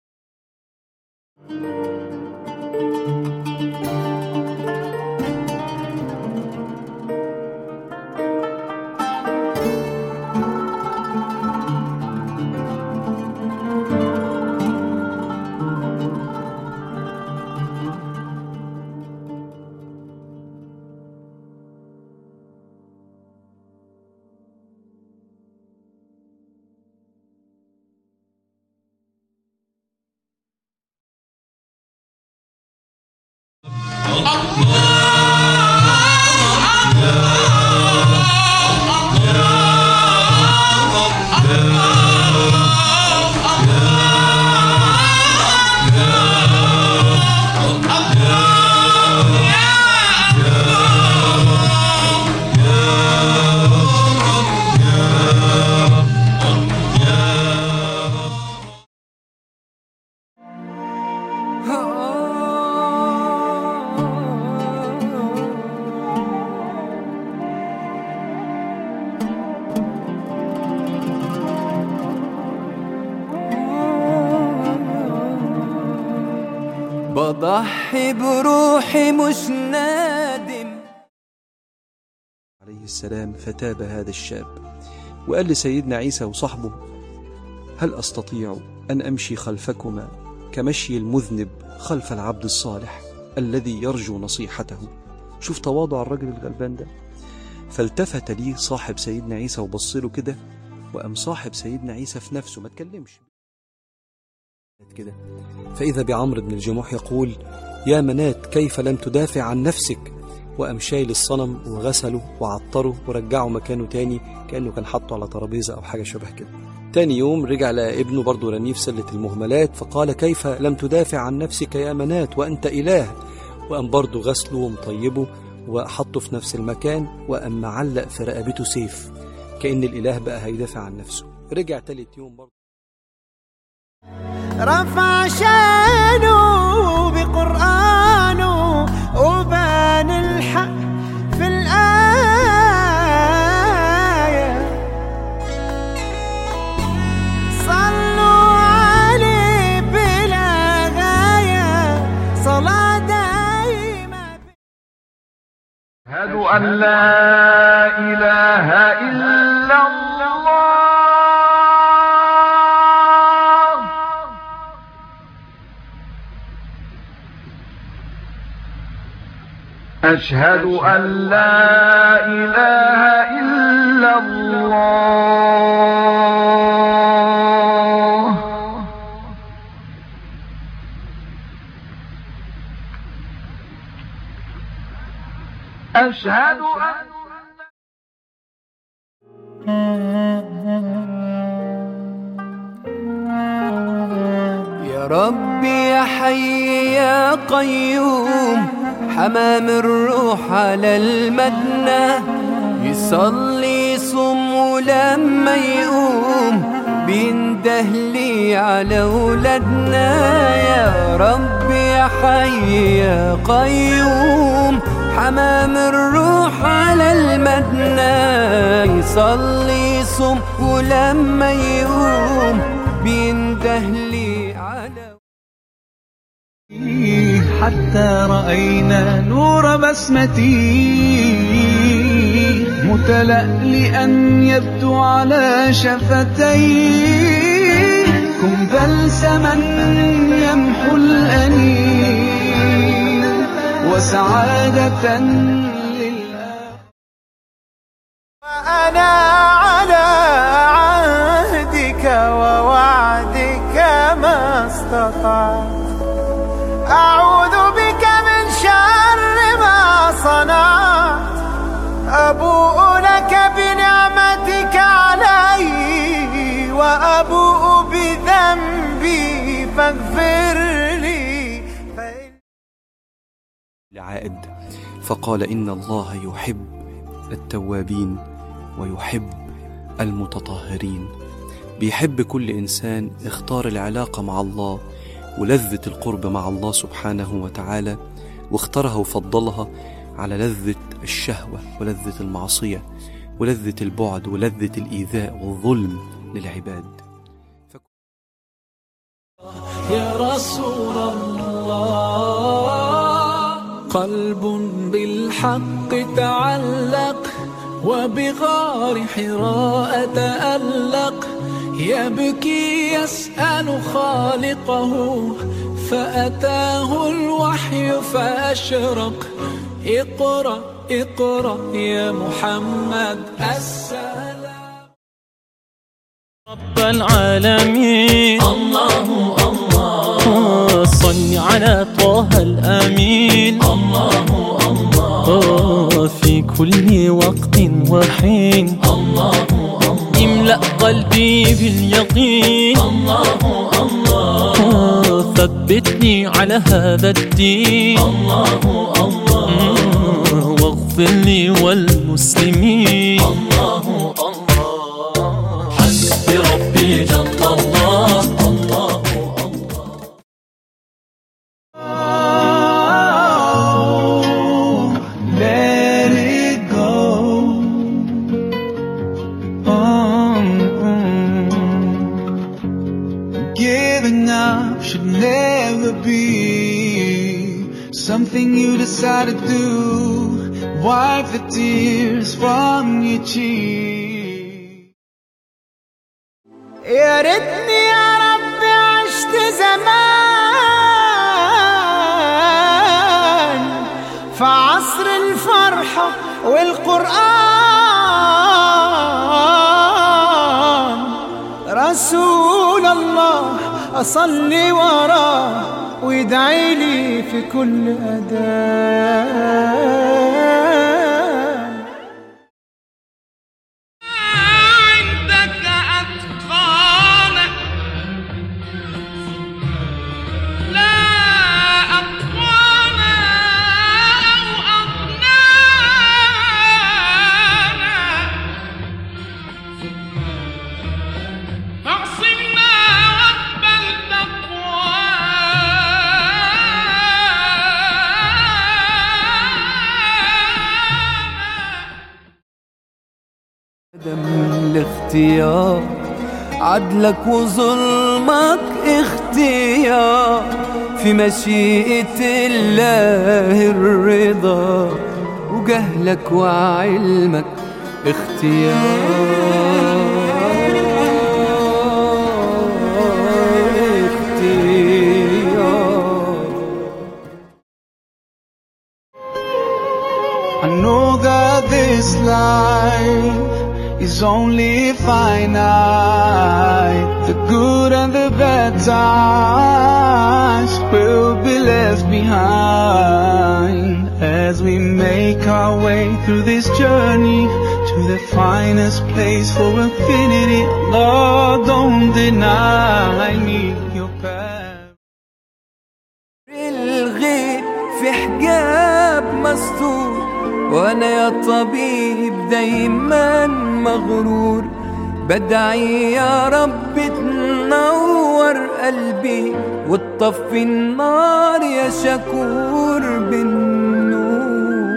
Speaker 7: بضحي بروحي مش نادم.
Speaker 3: عليه السلام فتاب هذا الشاب وقال لسيدنا عيسى وصحبه: هل أستطيع أن أمشي خلفكما كمشي المذنب خلف العبد الصالح الذي يرجو نصيحته؟ شوف تواضع الرجل الغلبان ده. فالتفت لي صاحب سيدنا عيسى وبصله كده، وقام صاحب سيدنا عيسى في نفسه ما تكلمش كده. فإذا بعمرو بن الجموح يقول: يا منات كيف لم تدافع عن نفسك؟ وقام شايل الصنم وغسله وعطره ورجعه مكانه تاني كأنه كان حطه على ترابيزة أو حاجة شبه كده. تاني يوم رجع لقى ابنه برضه رميه في سلة المهملات، فقال: كيف لم تدافع عن نفسك يا منات وأنت إله؟ وقام برضه غسله ومطيبه وحطه في نفس المكان، وقام معلق في رقبته سيف كأن الإله بقى هيدافع عن نفسه. رجع تالت يوم برضه
Speaker 9: رفع شانه بقرآنه وبان الحق في الآية، صلوا عليه بلا غاية صلاة دائمة.
Speaker 11: أشهد أن لا إله إلا الله، أشهد أن لا إله إلا الله، أشهد أن
Speaker 7: يا ربي يا حي يا قيوم، حمام الروح على المدنة يصلي يصوم ولما يقوم بيندهلي على ولادنا. يا رب يا حي يا قيوم، حمام الروح على المدنة يصلي يصوم ولما يقوم بيندهلي على
Speaker 1: حتى رأينا نور بسمتي متلألئا يبدو على شفتي. كن بلسما يمحو الأنين وسعادة للآخرين.
Speaker 9: وأنا على عهدك ووعدك ما استطعت أعوذ بك من شر ما صنعت. أبوء لك بنعمتك علي وأبوء بذنبي فاغفر لي.
Speaker 3: لعائد فقال إن الله يحب التوابين ويحب المتطهرين. بيحب كل إنسان اختار العلاقة مع الله ولذة القرب مع الله سبحانه وتعالى، واختارها وفضلها على لذة الشهوة ولذة المعصية ولذة البعد ولذة الإيذاء والظلم للعباد.
Speaker 14: يا رسول الله قلب بالحق تعلق وبغار حراء تألق يبكي يسأل خالقه فأتاه الوحي فأشرق. اقرأ اقرأ يا محمد السلام.
Speaker 2: رب العالمين الله الله صل على طه الأمين الله الله في كل وقت وحين الله الله املأ قلبي باليقين الله الله ثبتني على هذا الدين الله الله واغفر لي والمسلمين الله الله حسبي ربي جل الله الله
Speaker 1: Let it go. Giving up should never be something you decide to do. Wipe the tears from your cheek.
Speaker 9: يا ريتني يا ربي عشت زمان في عصر الفرحة والقرآن. رسول الله أصلي وراه ويدعي لي في كل أذان.
Speaker 13: عندك أتقانا لا أقوانا أو أغنانا فاعصمنا واقبل
Speaker 7: الاختيار عدلك وظلمك اختيار في مشيئة الله الرضا وجهلك وعلمك اختيار.
Speaker 1: I know that this life is only finite. The good and the bad times will be left behind as we make our way through this journey to the finest place for infinity. Lord, don't deny me your path.
Speaker 7: الغيب في حجاب مستور وانا يا طبيب دايما مغرور بدعي يا رب تنور قلبي وتطفي النار يا شكور بالنور.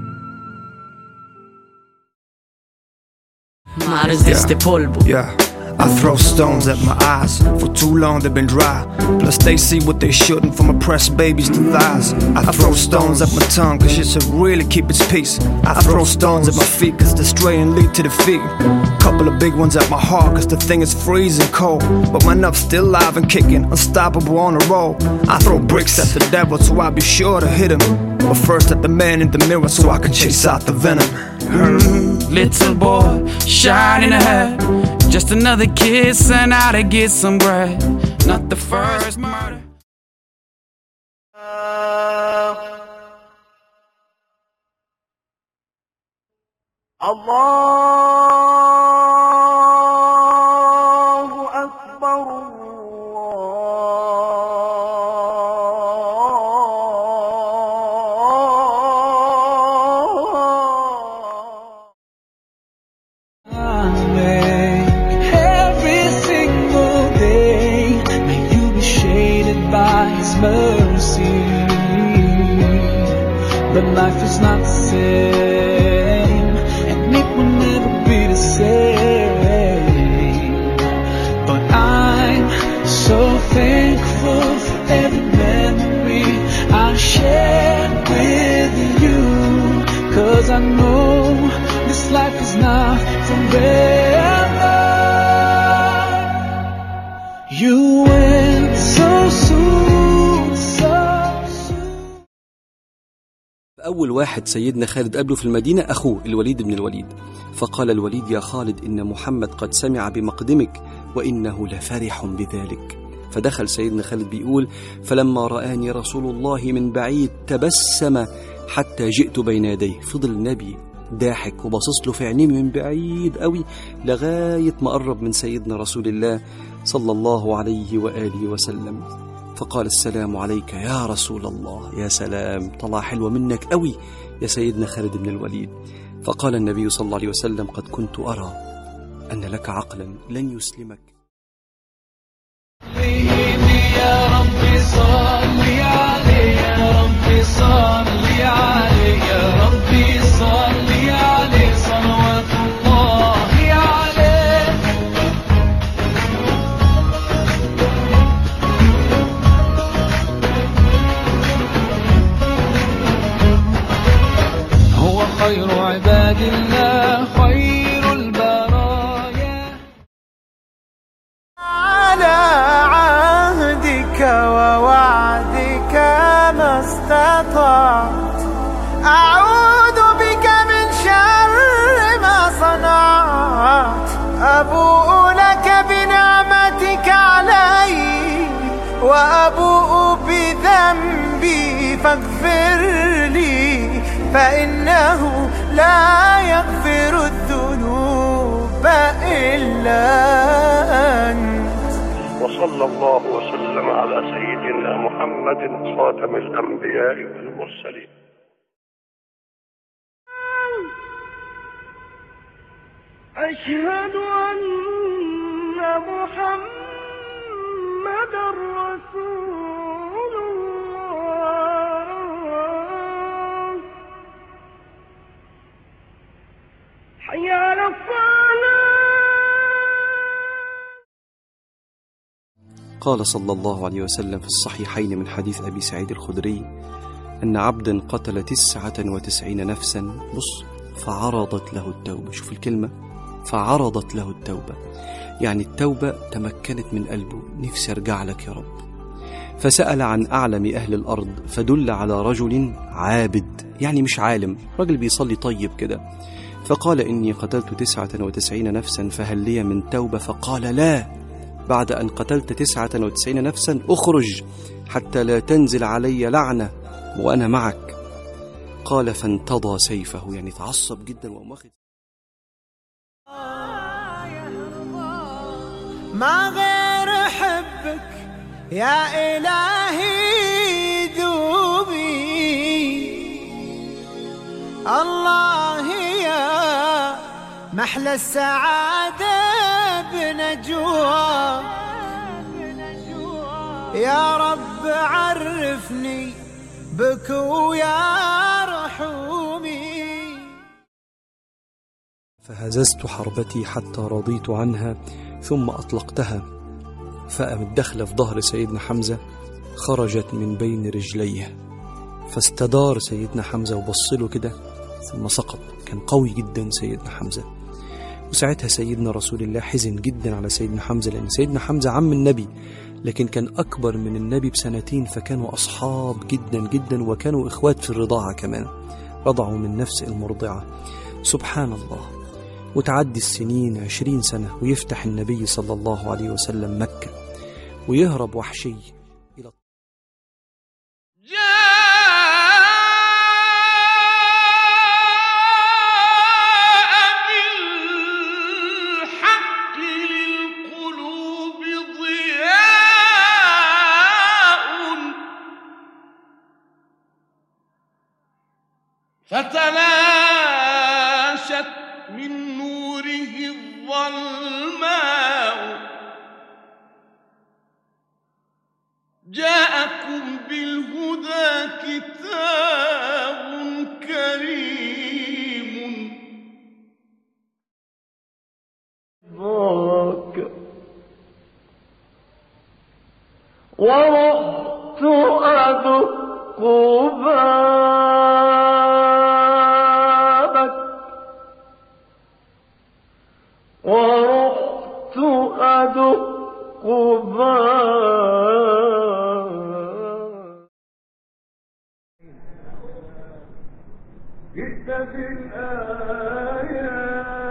Speaker 15: Mare de este polvo I throw stones at my eyes, for too long they've been dry. Plus they see what they shouldn't from oppressed babies to thighs. I throw stones at my tongue cause shit should really keep its peace. I throw stones at my feet cause they stray and lead to defeat. Couple of big ones at my heart cause the thing is freezing cold. But my nut's still alive and kicking, unstoppable on a roll. I throw bricks at the devil so I'll be sure to hit him. But first at the man in the mirror so I can chase out the venom.
Speaker 16: Little boy, shot in the head. Just another kid sent out to get some bread. Not the first murder.
Speaker 5: الله أكبر
Speaker 1: Every single day, may you be shaded by His mercy. But life is not the same, and it will never be the same. But I'm so thankful for every memory I shared with you, 'cause I know this life is not forever. You went so soon, so soon.
Speaker 3: أول واحد سيدنا خالد قابله في المدينة أخوه الوليد بن الوليد، فقال الوليد: يا خالد، إن محمد قد سمع بمقدمك وإنه لفرح بذلك. فدخل سيدنا خالد بيقول: فلما رآني رسول الله من بعيد تبسم حتى جئت بين يديه. فضل النبي ضاحك وبصص له في عينيه من بعيد قوي لغاية ما قرب من سيدنا رسول الله صلى الله عليه وآله وسلم، فقال: السلام عليك يا رسول الله. يا سلام، طلع حلوة منك قوي يا سيدنا خالد بن الوليد. فقال النبي صلى الله عليه وسلم: قد كنت أرى أن لك عقلا لن يسلمك.
Speaker 1: يا ربي صل عليه، يا ربي صل عليه، يا ربي صل عليه، صلوات الله عليه. هو خير عباد الله، خير البرايا.
Speaker 9: على عهدك ووعدك ما استطعت، أعوذ بك من شر ما صنعت، أبوء لك بنعمتك علي وأبوء بذنبي فاغفر لي، فإنه لا يغفر الذنوب إلا أنت.
Speaker 17: وصلى الله وسلم على سيدنا محمد خاتم الأنبياء والمرسلين.
Speaker 5: أشهد أن محمدًا رسول الله. حي على الصلاة.
Speaker 3: قال صلى الله عليه وسلم في الصحيحين من حديث أبي سعيد الخدري أن عبدا قتل 99 نفسا فعرضت له التوبة. شوف الكلمة، فعرضت له التوبة، يعني التوبة تمكنت من قلبه، نفسي أرجع لك يا رب. فسأل عن أعلم أهل الأرض فدل على رجل عابد، يعني مش عالم، رجل بيصلي طيب كده. فقال: إني قتلت 99 نفسا فهل لي من توبة؟ فقال: لا، بعد أن قتلت 99 نفسا أخرج حتى لا تنزل علي لعنة وأنا معك. قال: فانتضى سيفه، يعني تعصب جدا وأمخذ
Speaker 9: ما غير حبك يا إلهي ذوبي، الله يا محلى السعادة بنجوى، يا رب عرفني بك ويا رحومي.
Speaker 3: فهززت حربتي حتى رضيت عنها ثم أطلقتها فقامت داخلة في ظهر سيدنا حمزة، خرجت من بين رجليه، فاستدار سيدنا حمزة وبصله كده ثم سقط. كان قوي جدا سيدنا حمزة. وساعتها سيدنا رسول الله حزن جدا على سيدنا حمزة، لأن سيدنا حمزة عم النبي، لكن كان أكبر من النبي ب2 فكانوا أصحاب جدا جدا، وكانوا إخوات في الرضاعة كمان، رضعوا من نفس المرضعة. سبحان الله. وتعدي السنين 20 سنة ويفتح النبي صلى الله عليه وسلم مكة، ويهرب وحشي إلى
Speaker 13: فتلاشت من نوره الظلماء، جاءكم بالهدى كتاب كريم.
Speaker 4: ورحت أدق بابك، ورحت أدق بابك، جئت بالآيات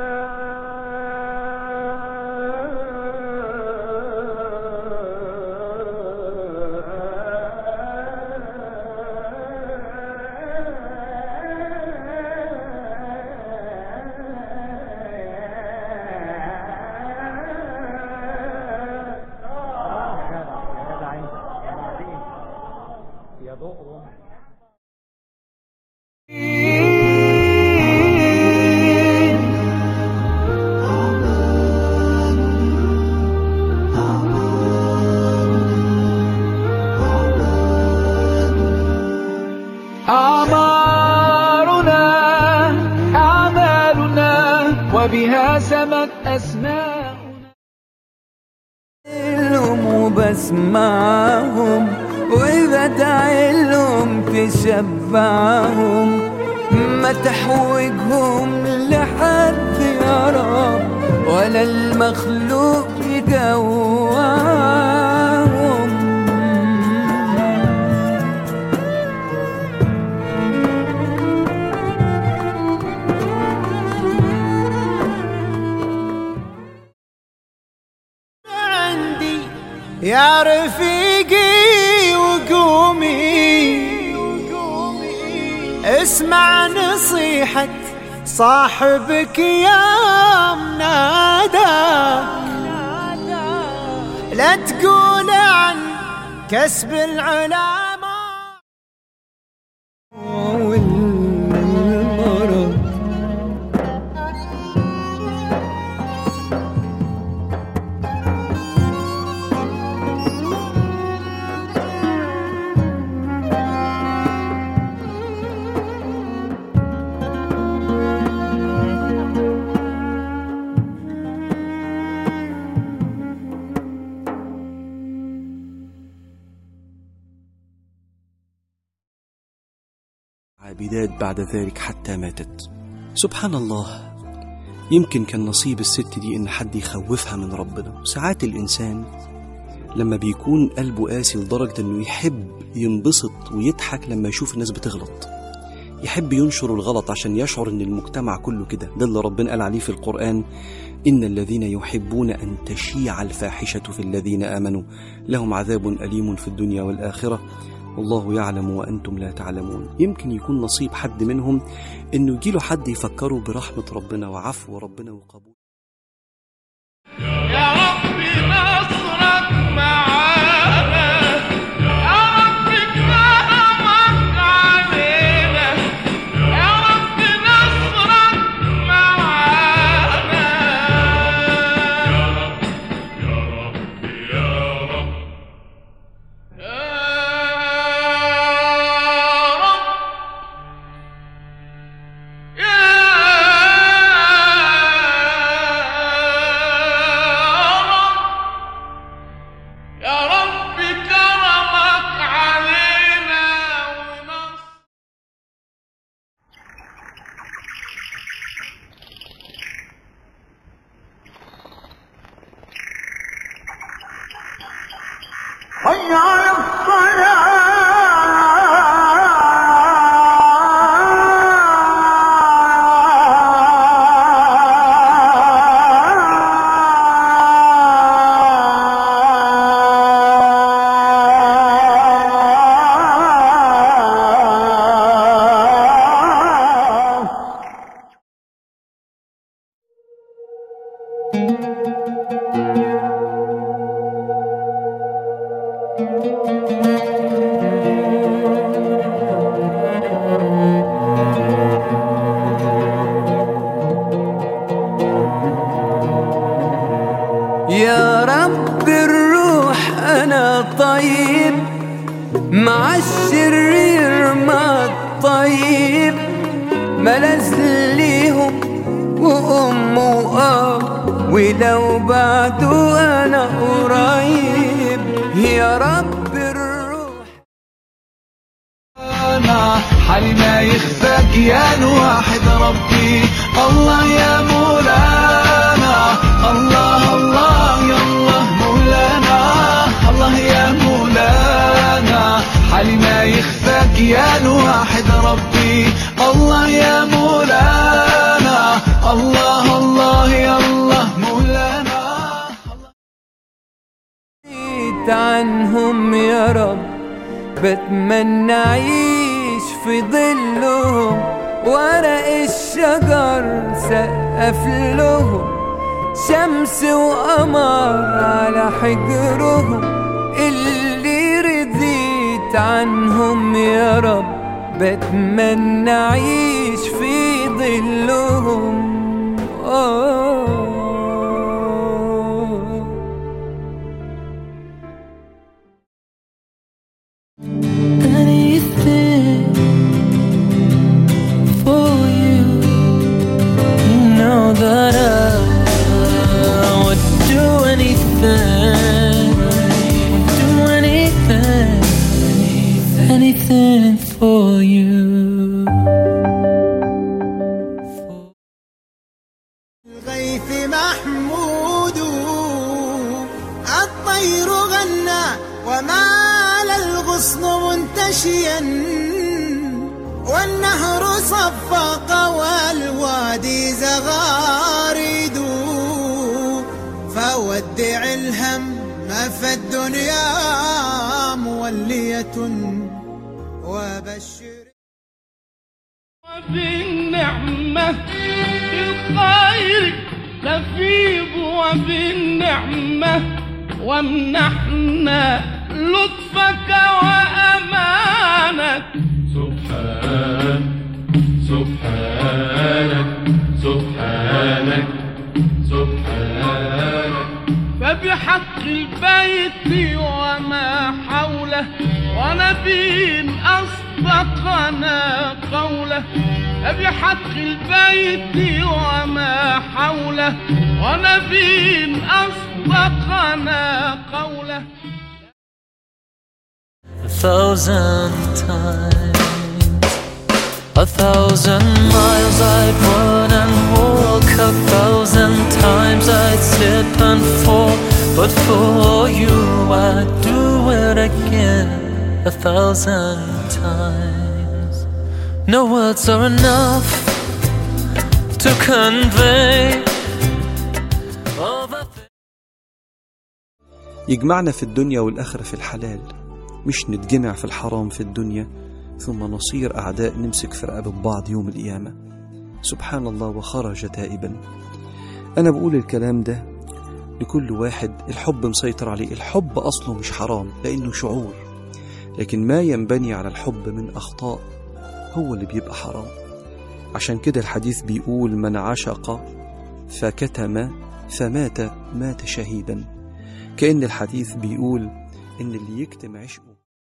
Speaker 1: وبها سمت أسماؤنا.
Speaker 7: وبسمعهم وبدعي لهم تشبعهم، ما تحوجهم لحد يا رب ولا المخلوق يجوعهم.
Speaker 9: يا رفيقي وقومي اسمع نصيحة صاحبك يا مناداك، لا تقول عن كسب العلماء
Speaker 7: والمرض.
Speaker 3: عابدات بعد ذلك حتى ماتت. سبحان الله. يمكن كان نصيب الست دي إن حد يخوفها من ربنا. ساعات الإنسان لما بيكون قلبه قاسي لدرجة إنه يحب ينبسط ويضحك لما يشوف الناس بتغلط، يحب ينشر الغلط عشان يشعر إن المجتمع كله كده. ده اللي ربنا قال عليه في القرآن: إن الذين يحبون أن تشيع الفاحشة في الذين آمنوا لهم عذاب أليم في الدنيا والآخرة والله يعلم وأنتم لا تعلمون. يمكن يكون نصيب حد منهم إنه يجيله حد يفكره برحمة ربنا وعفو ربنا وقبول.
Speaker 13: يا رب نصرك معانا، يا رب كرمك علينا، يا رب نصرك معانا، يا رب يا رب يا رب يا رب. يا
Speaker 7: ملذ ليهم وأم وأب، ولو بعدوا أنا قريب يا رب الروح.
Speaker 1: أنا حالي ما يخفاك يا الواحد ربي، الله يا مولانا، الله الله يا الله مولانا، الله يا مولانا. حالي ما يخفاك يا الواحد ربي، الله يا مولانا، الله الله يا الله مولانا.
Speaker 7: عنهم يا رب بتمنى أعيش في ظلهم، ورق الشجر سقف لهم، شمس وقمر على حجرهم. اللي رضيت عنهم يا رب بتمنى أعيش في ظلهم.
Speaker 2: Anything for you, you know that I would do anything, would do anything, anything for you.
Speaker 9: الغيث محمود الطير غنى ومال الغصن منتشيا، والنهر صفق والوادي زغارد، فودع الهم فالدنيا مولية وبشر.
Speaker 5: وبالنعمة بالخير نفيض، وبالنعمة وامنحنا لطفك وأمانك.
Speaker 13: سبحانك سبحانك سبحانك سبحانك.
Speaker 5: فبحق البيت وما حوله، ونبي أصدقنا قوله. فبحق البيت وما حوله، ونبي أصدقنا قوله.
Speaker 2: 1,000 times, 1,000 miles I'd run and walk, 1,000 times I'd slip and fall, but for you I'd do it again 1,000 times. No words are enough to convey all the
Speaker 3: يجمعنا في الدنيا والآخرة في الحلال، مش نتجمع في الحرام في الدنيا ثم نصير أعداء نمسك في رقبة بعض يوم القيامة. سبحان الله وخرج تائبا. أنا بقول الكلام ده لكل واحد الحب مسيطر عليه. الحب أصله مش حرام لأنه شعور، لكن ما ينبني على الحب من أخطاء هو اللي بيبقى حرام. عشان كده الحديث بيقول من عشق فكتم فمات مات شهيدا. كأن الحديث بيقول إن اللي يكتم عشقه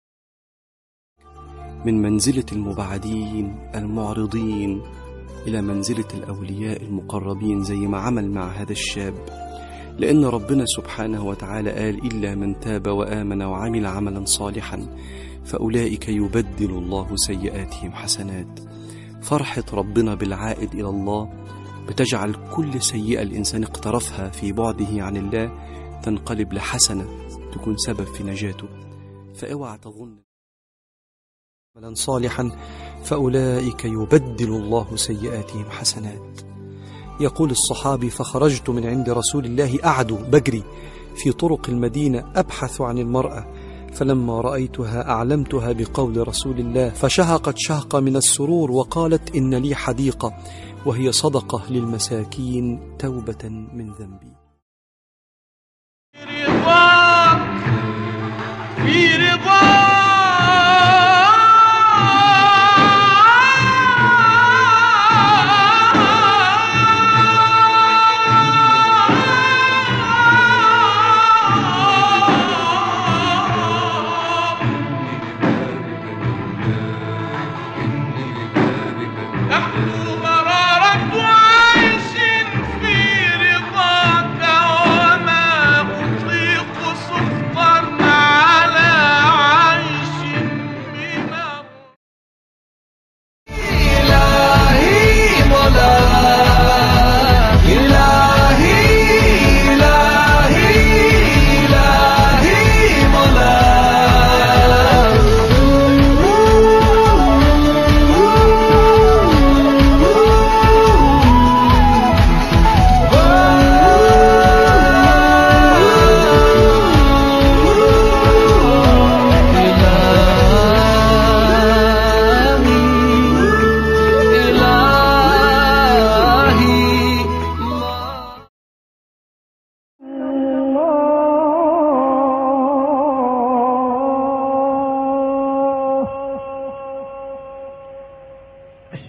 Speaker 3: من منزلة المبعدين المعرضين إلى منزلة الأولياء المقربين، زي ما عمل مع هذا الشاب. لأن ربنا سبحانه وتعالى قال إلا من تاب وآمن وعمل عملا صالحا فأولئك يبدل الله سيئاتهم حسنات. فرحة ربنا بالعائد إلى الله بتجعل كل سيئة الإنسان اقترفها في بعده عن الله تنقلب لحسنة تكون سبب في نجاته. فاوعى تظن عملا صالحا فأولئك يبدل الله سيئاتهم حسنات. يقول الصحابي فخرجت من عند رسول الله أعدو بجري في طرق المدينة أبحث عن المرأة، فلما رأيتها أعلمتها بقول رسول الله فشهقت شهقة من السرور وقالت إن لي حديقة وهي صدقة للمساكين توبة من ذنبي.
Speaker 5: في رضا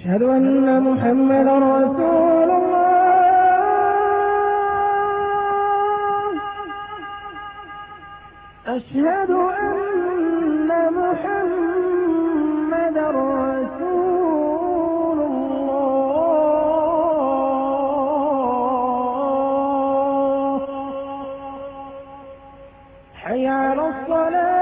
Speaker 18: أشهد أن محمدا رسول الله. أشهد أن محمدا رسول الله. حي على الصلاة.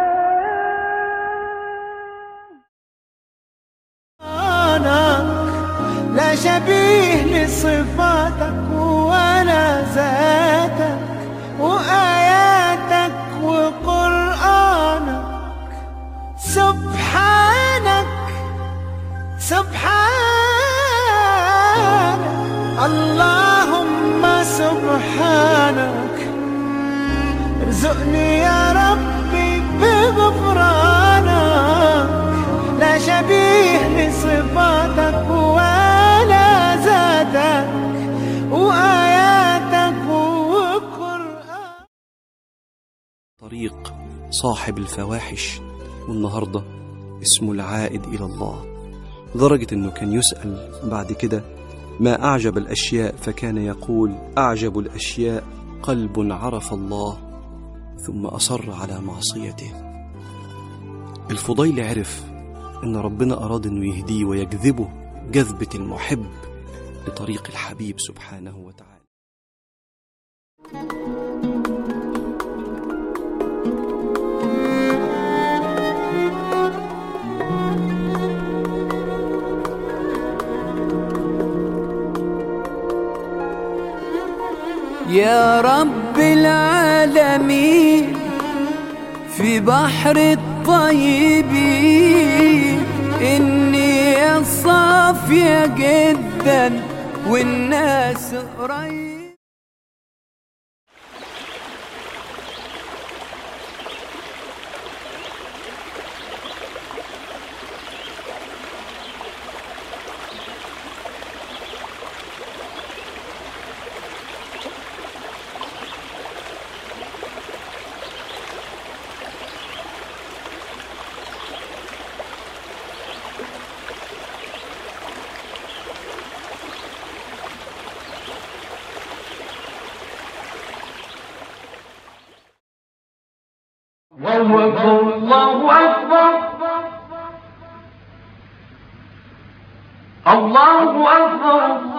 Speaker 9: لا شبيه لصفاتك ولا ذاتك وآياتك وقرآنك. سبحانك سبحانك اللهم سبحانك. ارزقني يا ربي بغفرانك. لا شبيه لصفاتك ولا ذاتك وآياتك وقرآن.
Speaker 3: طريق صاحب الفواحش، والنهاردة اسمه العائد إلى الله، لدرجة أنه كان يسأل بعد كده ما أعجب الأشياء، فكان يقول أعجب الأشياء قلب عرف الله ثم أصر على معصيته. الفضيل عرف أن ربنا أراد أنه يهديه ويجذبه جذبة المحب لطريق الحبيب سبحانه وتعالى.
Speaker 7: يا رب العالمين في بحر الطيبين النية صافية جدا والناس قريب.
Speaker 11: الله أكبر الله أكبر الله أكبر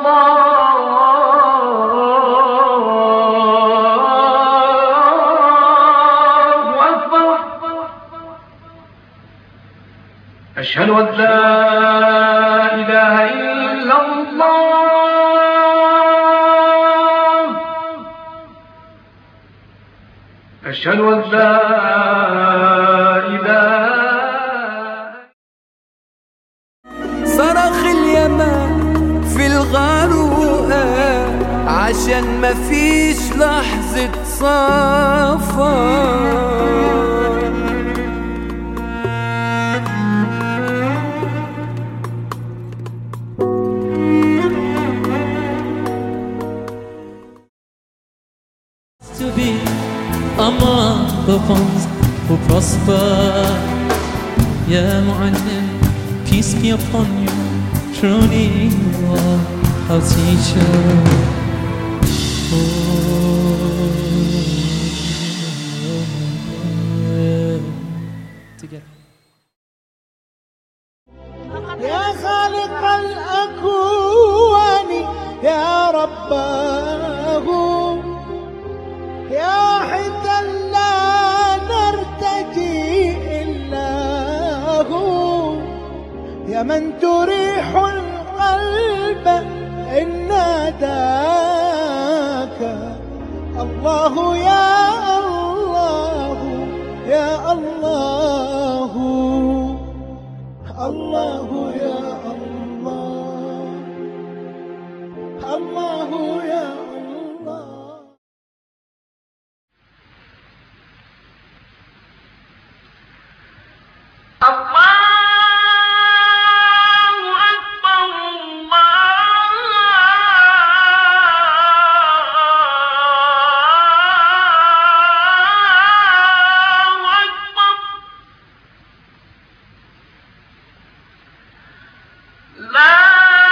Speaker 11: الله أكبر. أشهد أن لا إله إلا الله. أشهد أن لا إله.
Speaker 7: صرخ اليمن في الغروقة عشان مفيش لحظة صفا.
Speaker 19: To be among the ones who prosper. Ya Mu'allim, peace be upon you. Truly you are our teacher. Together.
Speaker 9: يا خالق الأكوان يا رباه، يا حدا لا نرتجي إلا هو، يا من تريح القلب إن ناداك. الله يا الله يا الله الله يا الله الله يا الله.
Speaker 11: لا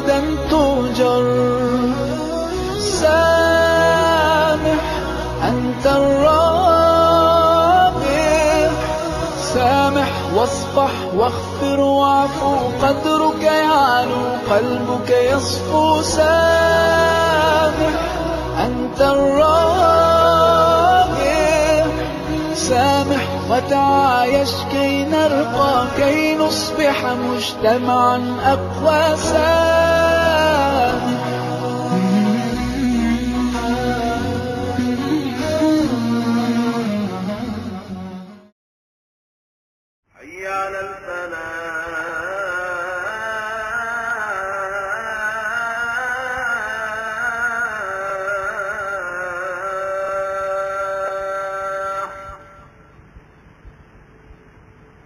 Speaker 1: غدا تؤجر. سامح أنت الرابع، سامح واصفح واغفر واعفو، قدرك يعلو قلبك يصفو. سامح أنت الرابع، سامح وتعايش كي نرقى، كي نصبح مجتمعا أقوى. سامح
Speaker 20: حي على الفلاح.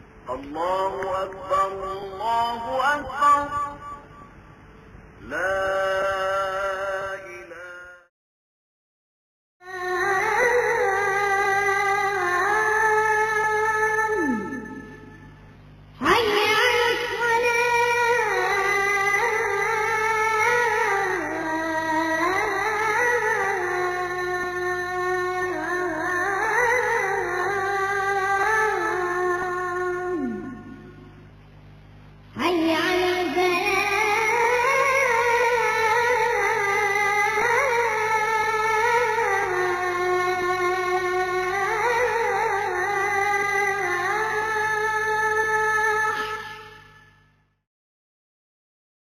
Speaker 20: الله أكبر الله أكبر. لا